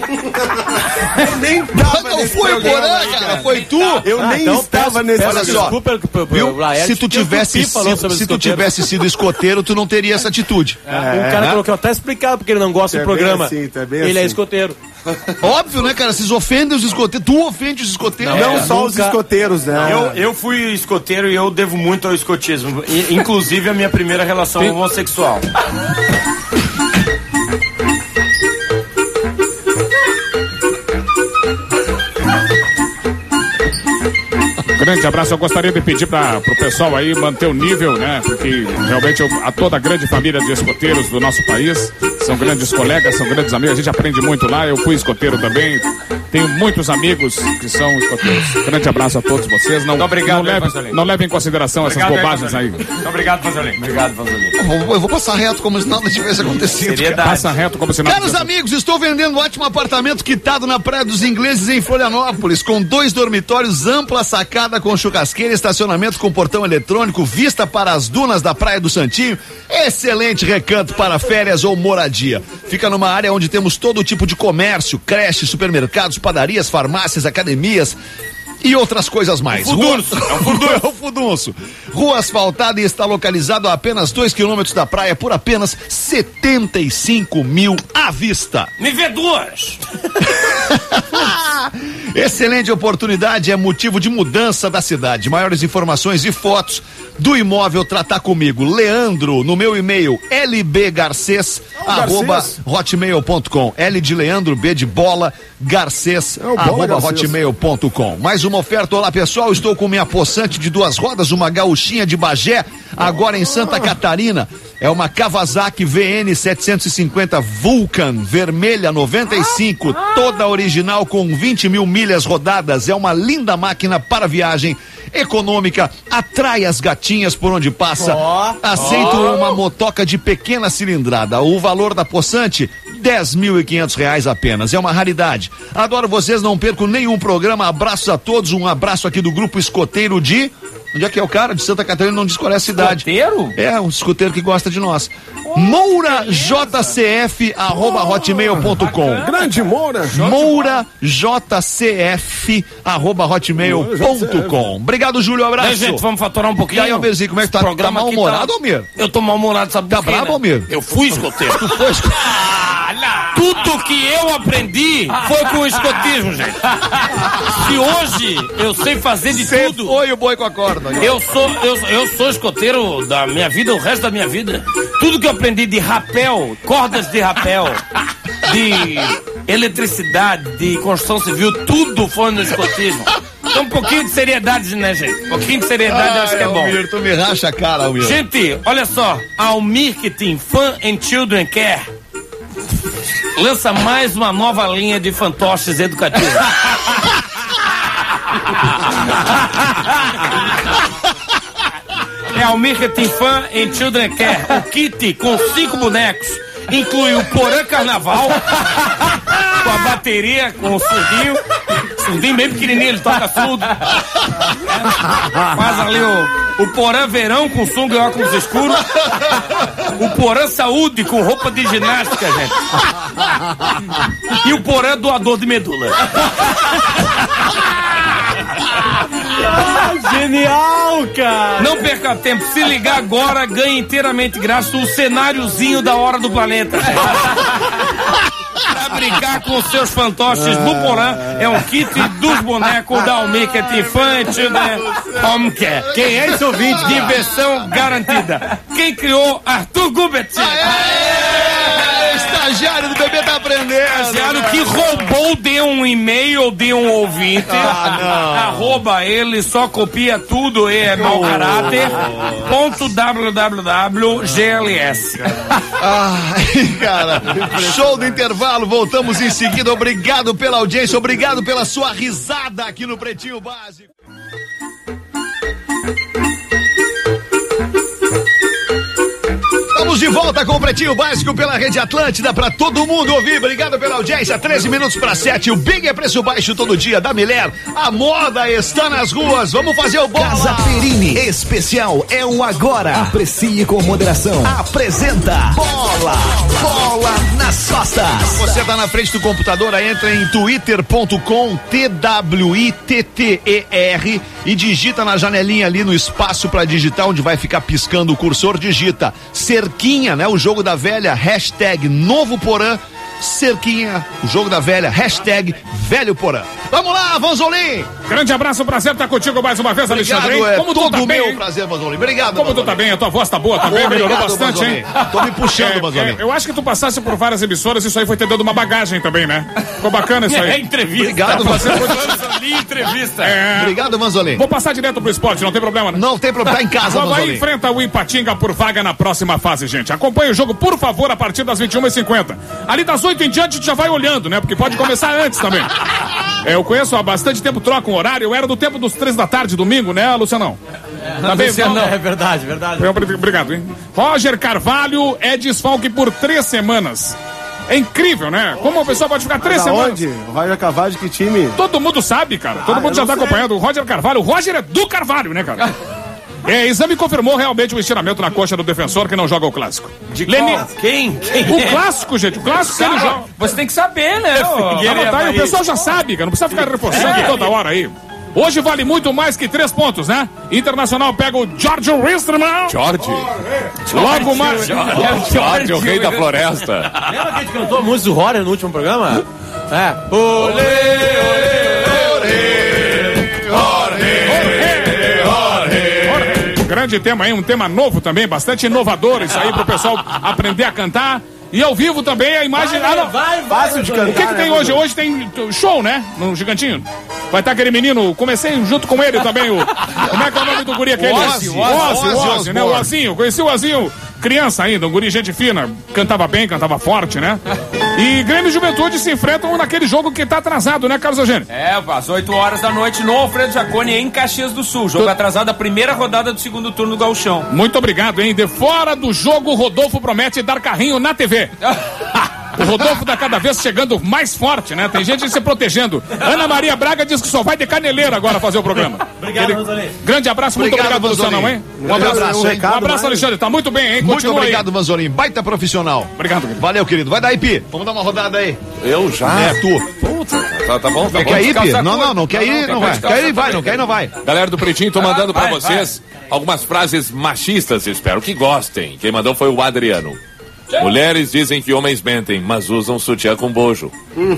nem tava não foi o Porã, cara, cara, foi tu. Eu ah, nem então estava nesse. Olha só, viu? Se tu tivesse sido, se tu tivesse sido escoteiro, tu não teria essa atitude. É, um cara né? colocou até explicado porque ele não gosta é do programa. Assim, tá ele assim. é escoteiro. Óbvio, né, cara? Vocês ofendem os escoteiros. Tu ofende os escoteiros. Não, é, não só nunca... os escoteiros, né? Eu, eu fui escoteiro e eu devo muito ao escotismo. Inclusive a minha primeira relação Tem... homossexual. Grande abraço, eu gostaria de pedir para o pessoal aí manter o nível, né? Porque realmente eu, a toda a grande família de escoteiros do nosso país são grandes colegas, são grandes amigos, a gente aprende muito lá, eu fui escoteiro também, tenho muitos amigos que são escoteiros. Grande abraço a todos vocês, não, obrigado, não, leve, não levem em consideração obrigado, essas bobagens aí. Muito obrigado, Vazolim. Obrigado, Vazolim. Eu vou, eu vou passar reto como se nada tivesse acontecido. Passa reto como se nada Caros tivesse... amigos, estou vendendo um ótimo apartamento quitado na Praia dos Ingleses em Florianópolis, com dois dormitórios, ampla sacada com churrasqueira, estacionamento com portão eletrônico, vista para as dunas da Praia do Santinho, excelente recanto para férias ou moradia. Fica numa área onde temos todo tipo de comércio, creche, supermercados, padarias, farmácias, academias e outras coisas mais. Fudunço. Rua... É o fudunço. É o fudunço. Rua asfaltada e está localizado a apenas dois quilômetros da praia por apenas setenta e cinco mil à vista. Me vê duas. Excelente oportunidade, é motivo de mudança da cidade. Maiores informações e fotos do imóvel Tratar Comigo. Leandro, no meu e-mail, lbgarcês, oh, arroba hotmail ponto com. L de Leandro, B de bola, Garcês, é arroba hotmail ponto com. Mais uma oferta, olá pessoal, estou com minha possante de duas rodas, uma gauchinha de Bagé, agora em Santa Catarina. É uma Kawasaki V N setecentos e cinquenta Vulcan, vermelha noventa e cinco, toda original com vinte mil milhas rodadas. É uma linda máquina para viagem, econômica, atrai as gatinhas por onde passa. Oh, Aceito oh. uma motoca de pequena cilindrada. O valor da possante, dez mil e quinhentos reais apenas. É uma raridade. Adoro vocês, não perco nenhum programa. Abraços a todos, um abraço aqui do Grupo Escoteiro de... Onde é que é o cara? De Santa Catarina, não diz qual é a cidade. Escoteiro? É, um escoteiro que gosta de nós. Oh, Moura J C F, arroba hotmail ponto com. Grande Moura. Moura J C F, arroba hotmail ponto com. Obrigado, Júlio, abraço. Né, gente, vamos faturar um pouquinho. E aí, Almirzinho, como é que tá? Tá mal-humorado, tá... Almir? Eu tô mal-humorado, sabe Tá brabo, Almir? Eu fui escoteiro. Tu foi escoteiro. Tudo que eu aprendi foi com o escotismo, gente. Se hoje eu sei fazer de Cê tudo... Foi o boi com a corda. Eu sou, eu, eu sou escoteiro da minha vida, o resto da minha vida. Tudo que eu aprendi de rapel, cordas de rapel, de eletricidade, de construção civil, tudo foi no escotismo. Então um pouquinho de seriedade, né, gente? Um pouquinho de seriedade, ah, eu acho que é bom. Almir, tu me racha a cara, Almir. Gente, olha só. Almir que tem Fan and Children Care lança mais uma nova linha de fantoches educativos. É Almir que tem Fan and Children Care. O kit com cinco bonecos inclui o Porã Carnaval com a bateria, com o surdinho. Surdinho bem pequenininho, ele toca surdo. Faz ali o, o Porã Verão com sunga e óculos escuros. O Porã Saúde com roupa de ginástica, gente. E o Porã Doador de medula. Genial, cara! Não perca tempo, se ligar agora, ganha inteiramente grátis o cenáriozinho da Hora do Planeta. Pra brincar com os seus fantoches no Porã, é um kit dos bonecos da Almica Infante, né? Home Care. Quem é esse ouvinte? Diversão garantida. Quem criou? Arthur Gubert. Estagiário do Bebê tá aprendendo. Estagiário que roubou de um e-mail de um ouvinte. Ah, arroba ele, só copia tudo e é mau caráter. Ponto www G L S. Ai, cara. Show do intervalo. Voltamos em seguida. Obrigado pela audiência. Obrigado pela sua risada aqui no Pretinho Básico. Estamos de volta com o Pretinho Básico pela Rede Atlântida para todo mundo ouvir. Obrigado pela audiência. treze minutos para sete. O Big é preço baixo todo dia da Miller. A moda está nas ruas. Vamos fazer o bola. Casa Perini. Especial é um agora. Aprecie com moderação. Apresenta Bola. Bola nas costas. Você tá na frente do computador, aí entra em twitter ponto com, T W I T T E R, e digita na janelinha ali no espaço para digitar, onde vai ficar piscando o cursor, digita Cerquinha, né? O jogo da velha, hashtag Novo Porã, Cerquinha, o jogo da velha, hashtag Velho Porã. Vamos lá, Vanzolim! Grande abraço, prazer estar contigo mais uma vez, obrigado, Alexandre. É Como todo tu tá meu bem, prazer, Vanzolim. Obrigado, Como Vanzolim. tu tá bem, a tua voz tá boa também, melhorou bastante, Vanzolim. hein? Tô me puxando, é, Vanzolim. É, eu acho que tu passasse por várias emissoras, isso aí foi te dando uma bagagem também, né? Ficou bacana isso aí. É entrevista. Obrigado, Vanzolim. Entrevista. É... Obrigado, Vanzolim. Vou passar direto pro esporte, não tem problema, né? Não tem problema, tá em casa, O Avaí Vanzolim. enfrenta o Ipatinga por vaga na próxima fase, gente. Acompanhe o jogo, por favor, a partir das vinte e uma e cinquenta. Ali das oito em diante, a gente já vai olhando, né? Porque pode começar antes também. É, eu conheço há bastante tempo, troca um horário. Eu era do tempo dos três da tarde, domingo, né, Lucianão? É, tá bem, Luciano, não, é verdade, verdade. Obrigado, hein? Roger Carvalho é desfalque por três semanas. É incrível, né? Como uma pessoa pode ficar três Mas semanas. onde? O Roger Carvalho de que time? Todo mundo sabe, cara. Todo Ah, mundo já tá sei. acompanhando. O Roger Carvalho. O Roger é do Carvalho, né, cara? É, exame confirmou realmente o estiramento na coxa do defensor que não joga o clássico. De Leni... qual? Quem? Quem? O clássico, gente. O clássico que ele joga. Você tem que saber, né? ô? Ah, não, tá aí, o pessoal já sabe, cara. Não precisa ficar reforçando É. toda hora aí. Hoje vale muito mais que três pontos, né? Internacional pega o George Wisterman. George. Logo mais. George, George, o rei da floresta. Lembra que a gente cantou a música do Rory no último programa? É. Olê, Grande tema aí, um tema novo também, bastante inovador. Isso aí pro pessoal aprender a cantar. E ao vivo também a imagem. Vai, ah, não. vai, vai, Fácil de O que, cantar, que tem né, hoje? Hoje tem show, né? No Gigantinho. Vai estar aquele menino, comecei junto com ele também, o. Como é que é o nome do guri aquele? O Ozzy, o Ozzy, Ozzy o Ozzy, né? O Osbourne. Ozinho. Conheci o Ozinho, criança ainda, um guri gente fina. Cantava bem, cantava forte, né? E Grêmio e Juventude se enfrentam naquele jogo que tá atrasado, né, Carlos Eugênio? É, às oito horas da noite no Alfredo Jaconi em Caxias do Sul. Jogo atrasado da primeira rodada do segundo turno do Gauchão. Muito obrigado, hein? De fora do jogo, Rodolfo promete dar carrinho na T V. O Rodolfo tá cada vez chegando mais forte, né? Tem gente se protegendo. Ana Maria Braga diz que só vai de caneleira agora fazer o programa. Obrigado, Vanzolim. Grande abraço, muito Obrigado, obrigado, Luciano, hein? Um abraço, hein? Um abraço, Alexandre. Tá muito bem, hein? Muito Continua obrigado, Vanzolim. Baita profissional. Obrigado, querido. Valeu, querido. Vai daí, Pi. Vamos dar uma rodada aí. Eu já? É, tu. Puta, tá, tá bom, tá bom. Quer ir, Pi? Descalça Não, curta. não, não quer ir, não vai. Quer ir, vai, não quer ir, não vai. Galera do Pretinho, tô mandando pra vai, vocês algumas frases machistas, espero que gostem. Quem mandou foi o Adriano. Mulheres dizem que homens mentem, mas usam sutiã com bojo.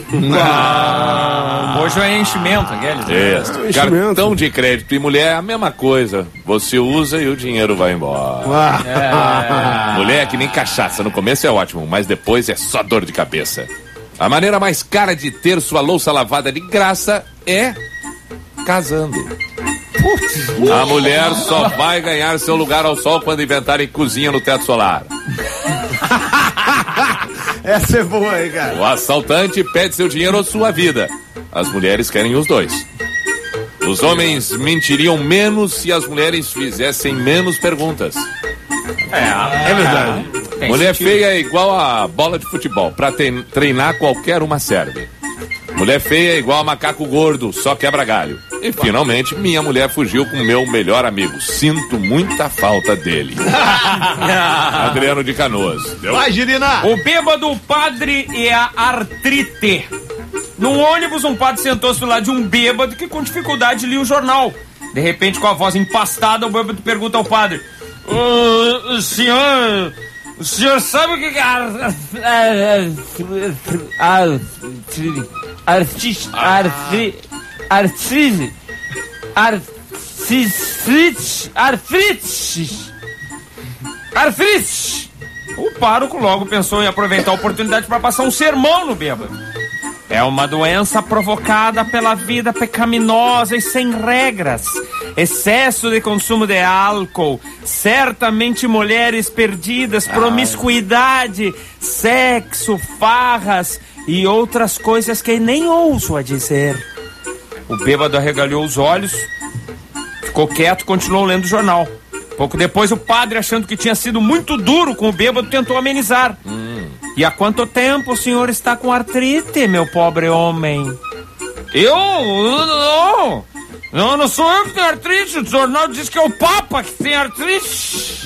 Hoje é enchimento, aquele. Isso. Cartão de crédito e mulher é a mesma coisa. Você usa e o dinheiro vai embora. Ah. Mulher é que nem cachaça. No começo é ótimo, mas depois é só dor de cabeça. A maneira mais cara de ter sua louça lavada de graça é casando. A mulher só vai ganhar seu lugar ao sol quando inventarem cozinha no teto solar. Essa é boa aí, cara. O assaltante pede seu dinheiro ou sua vida. As mulheres querem os dois. Os homens mentiriam menos se as mulheres fizessem menos perguntas. É, É verdade. tem Mulher sentido. feia é igual a bola de futebol. Pra ten- treinar qualquer uma serve. Mulher feia é igual a macaco gordo, só quebra galho. E finalmente, minha mulher fugiu com meu melhor amigo. Sinto muita falta dele. Adriano de Canoas. Deu? Vai, Girina. O bêbado, o padre e a artrite. Num ônibus, um padre sentou-se do lado de um bêbado que com dificuldade lia o jornal. De repente, com a voz empastada, o bêbado pergunta ao padre: O senhor... O senhor sabe o que é artrite? Artrite? Artrite? Artrite? Artrite? Artrite? O pároco logo pensou em aproveitar a oportunidade para passar um sermão no bêbado. É uma doença provocada pela vida pecaminosa e sem regras. Excesso de consumo de álcool, certamente mulheres perdidas, promiscuidade, sexo, farras e outras coisas que nem ouso a dizer. O bêbado arregalhou os olhos, ficou quieto e continuou lendo o jornal. Pouco depois, o padre, achando que tinha sido muito duro com o bêbado, tentou amenizar. Hum. E há quanto tempo o senhor está com artrite, meu pobre homem? Eu? Não, não, não sou eu que tenho artrite. O jornal diz que é o Papa que tem artrite.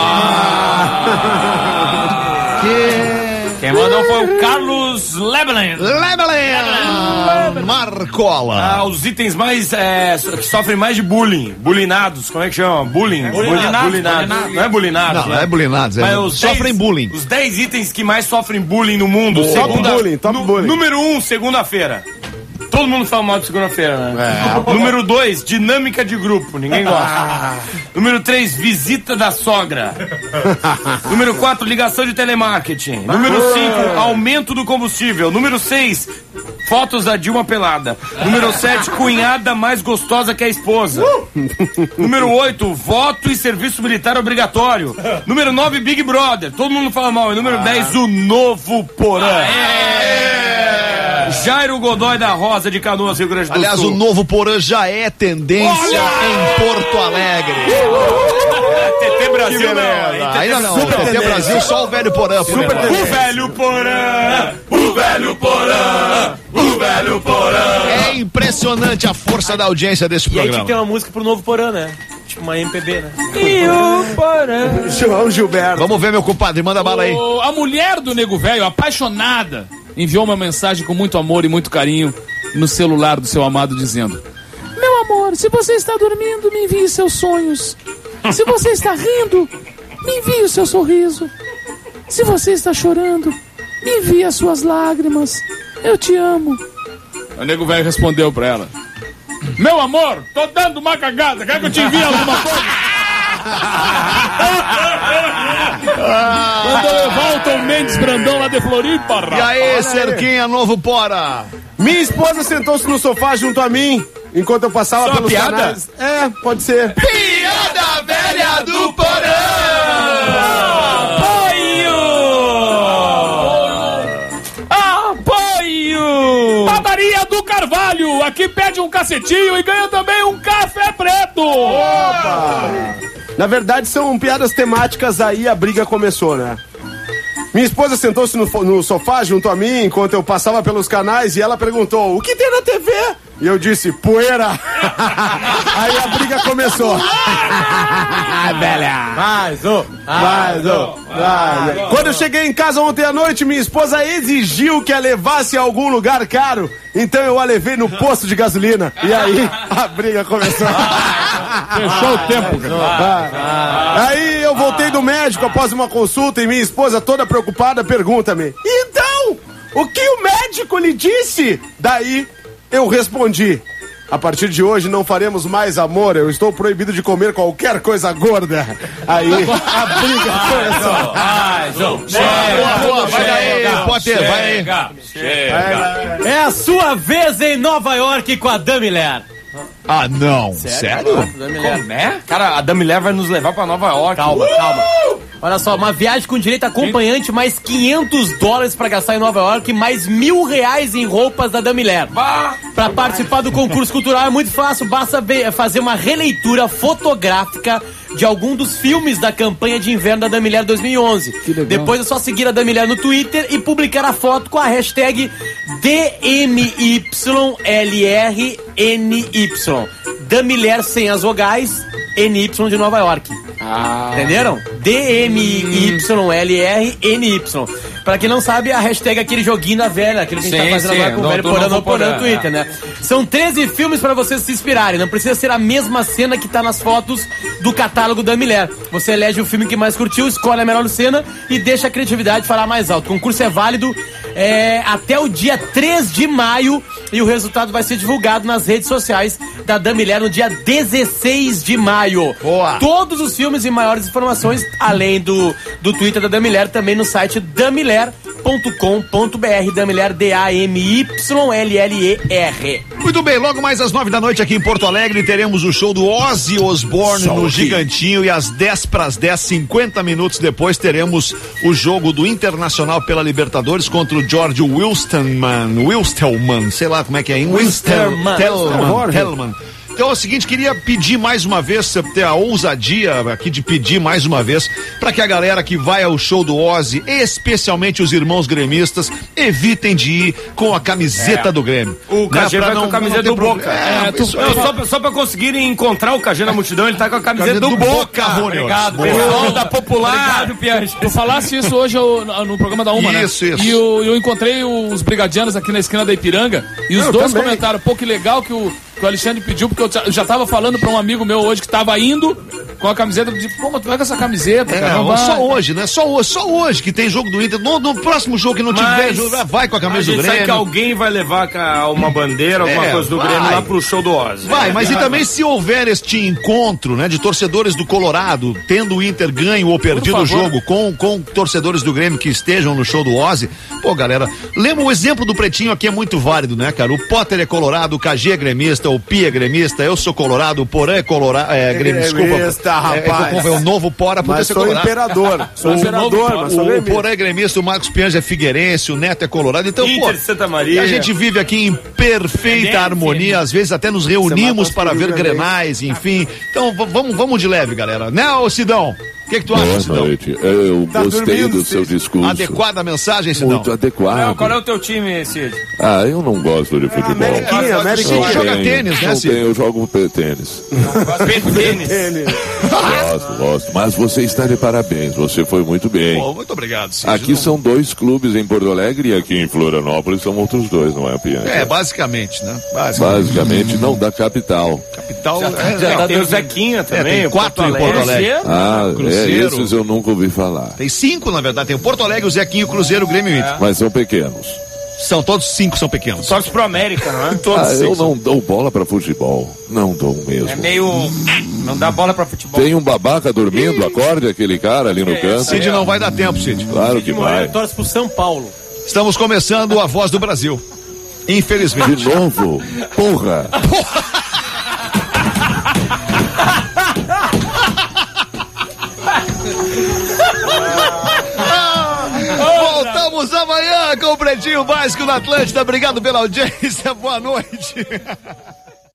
Bah! que... Quem mandou foi o Carlos Lebelen. Lebelen! Marcola. Ah, os itens mais, é, que sofrem mais de bullying. Bulinados, como é que chama? Bullying. Bulinados. Bulinados. Não é bulinados. Não, não é bulinados. É, os sofrem dez, bullying. Os dez itens que mais sofrem bullying no mundo. Top segunda, bullying, top no, bullying. Número um, segunda-feira. Todo mundo fala mal de segunda-feira, né? É. Número dois, dinâmica de grupo. Ninguém gosta. Ah. Número três, visita da sogra. Número quatro, ligação de telemarketing. Número cinco, aumento do combustível. Número seis, fotos da Dilma pelada. Número sete, cunhada mais gostosa que a esposa. Uh! Número oito, voto e serviço militar obrigatório. Número nove, Big Brother. Todo mundo fala mal. E número ah. dez, o novo Porã. Ah, é. Jairo Godoy da Rosa de Canoas, Rio Grande do Aliás, Sul. o novo Porã já é tendência em Porto Alegre. T T Brasil, não. Ainda não. T T Brasil, só o velho Porã. O velho Porã, o velho Porã, o velho Porã. É impressionante a força da audiência desse e programa. E aí tinha que ter uma música pro novo Porã, né? Tipo uma M P B, né? E o Porã. João Gilberto. Vamos ver, meu compadre, manda bala aí. O, a mulher do nego velho, apaixonada, enviou uma mensagem com muito amor e muito carinho no celular do seu amado, dizendo: Meu amor, se você está dormindo, me envie seus sonhos. Se você está rindo, me envie o seu sorriso. Se você está chorando, me envie as suas lágrimas. Eu te amo. O nego velho respondeu pra ela: Meu amor, tô dando uma cagada, quer que eu te envie alguma coisa? Mandou o Walton Mendes Brandão lá de Floripa. E aí, Cerquinha, novo Porã? Minha esposa sentou-se no sofá junto a mim enquanto eu passava Só pelos piada? canais. É, pode ser. Piada velha do Porã! Apoio! Apoio! Padaria do Carvalho, aqui pede um cacetinho e ganha também um café preto. Opa! Na verdade, são piadas temáticas, aí a briga começou, né? Minha esposa sentou-se no, no sofá junto a mim enquanto eu passava pelos canais e ela perguntou: o que tem na T V? E eu disse: poeira. Aí a briga começou. Velha. Mais um. Mais um. Quando eu cheguei em casa ontem à noite, minha esposa exigiu que a levasse a algum lugar caro. Então eu a levei no posto de gasolina. E aí a briga começou. Fechou o tempo, cara. Ah. Aí eu voltei do médico após uma consulta e minha esposa, toda preocupada, pergunta-me: então, o que o médico lhe disse? Daí eu respondi: a partir de hoje não faremos mais amor, eu estou proibido de comer qualquer coisa gorda. Aí a briga começou. Mais um. Chega. Vai aí, Potter, vai aí. Chega. É a sua vez em Nova York com a Damilher. Ah, não. Sério? Como é? Cara, a Damilher vai nos levar pra Nova York. Calma, calma. Olha só, uma viagem com direito a acompanhante, mais quinhentos dólares pra gastar em Nova York, mais mil reais em roupas da Damilher. Pra participar do concurso cultural é muito fácil, basta ver, fazer uma releitura fotográfica de algum dos filmes da campanha de inverno da Damilher dois mil e onze. Depois é só seguir a Damilher no Twitter e publicar a foto com a hashtag D M Y L R N Y. Damilher sem as vogais, N Y de Nova York. Ah. Entenderam? D M Y L R N Y. Pra quem não sabe, a hashtag é aquele joguinho da velha, aquele que a gente sim, tá fazendo sim, agora com o velho Porã no Porã no Twitter, né? São treze filmes pra vocês se inspirarem. Não precisa ser a mesma cena que tá nas fotos do catálogo da Miller. Você elege o filme que mais curtiu, escolhe a melhor cena e deixa a criatividade falar mais alto. O concurso é válido é, até o dia três de maio e o resultado vai ser divulgado nas redes sociais da Damilher no dia dezesseis de maio. Boa. Todos os filmes e maiores informações, além do, do Twitter da Damilher, também no site damilher ponto com ponto b r. Damilher, D A M Y L L E R. Muito bem, logo mais às nove da noite aqui em Porto Alegre teremos o show do Ozzy Osbourne no Gigantinho e às dez para as dez, cinquenta minutos depois teremos o jogo do Internacional pela Libertadores contra o George Wilstermann, Wilstermann, sei lá como é que é, Wilstermann, Hellman. Então é o seguinte, queria pedir mais uma vez, ter a ousadia aqui de pedir mais uma vez, para que a galera que vai ao show do Ozzy, especialmente os irmãos gremistas, evitem de ir com a camiseta é. do Grêmio. O K G né? vai não, com a camiseta do Boca. É, é, tu, não, só, pra, só pra conseguirem encontrar o K G na multidão, ele tá com a camiseta do, do Boca. Boca. Obrigado, pessoal da Popular. Obrigado, Piange. Tu falasse isso hoje eu, no programa da Uma, né? Isso, isso. E eu, eu encontrei os brigadianos aqui na esquina da Ipiranga, e os eu dois também. comentaram, pô, que legal que o que o Alexandre pediu, porque eu já tava falando pra um amigo meu hoje que tava indo com a camiseta, eu disse, pô, mas tu vai com essa camiseta, é, cara, não só hoje, né? Só hoje, só hoje que tem jogo do Inter, no, no próximo jogo que não mas tiver jogo, vai com a camisa a do Grêmio. Sabe que alguém vai levar uma bandeira, alguma é, coisa do vai. Grêmio lá pro show do Ozzy. Vai, é, mas e também se houver este encontro, né, de torcedores do Colorado, tendo o Inter ganho ou perdido o jogo com, com torcedores do Grêmio que estejam no show do Ozzy, pô, galera, lembra o exemplo do Pretinho aqui é muito válido, né, cara? O Potter é colorado, o K G é gremista, o Pi é gremista, eu sou colorado, o Porã é colorado, é, é gremista, desculpa, rapaz. É, é, é o novo Pora, mas ser sou colorado. imperador, sou o imperador, novo, mas sou o, o Porã é gremista, o Marcos Piange é figueirense, o Neto é colorado, então, Inter, pô, Santa Maria. E a gente vive aqui em perfeita é harmonia, às vezes até nos reunimos para ver grenais, enfim, então vamos, vamos de leve, galera, né, ô Sidão? O que, que tu acha, Sidão? Boa noite. Eu tá gostei dormindo, do seu discurso. Adequada a mensagem, Sidão? Muito adequado. Não, qual é o teu time, Cid? Ah, eu não gosto de futebol. É, Ameriquinha, Ameriquinha. Joga tênis, né, Cid? Eu jogo tênis. Tênis? Gosto, gosto. Mas você está de parabéns, você foi muito bem. Oh, muito obrigado, Cid. Aqui não... são dois clubes em Porto Alegre e aqui em Florianópolis são outros dois, não é, Pianca? É, basicamente, né? Basicamente, basicamente não da capital. Capital já, é, já tá tem o Zequinha também. É, tem quatro em Porto Alegre. Ah, é, esses eu nunca ouvi falar. Tem cinco, na verdade. Tem o Porto Alegre, o Zequinho, o Cruzeiro, o Grêmio e o Inter. Mas são pequenos. São todos cinco, são pequenos. Torce pro América, não é? Todos ah, eu não dou bola pra futebol. Não dou mesmo. É meio... Não dá bola pra futebol. Tem um babaca dormindo, acorde aquele cara ali no é, canto. Cid não vai dar tempo, Cid. Claro que vai. Torce pro São Paulo. Estamos começando a Voz do Brasil. Infelizmente. De novo? Porra! Porra! Voltamos amanhã com o Pretinho Básico na Atlântida. Obrigado pela audiência. Boa noite.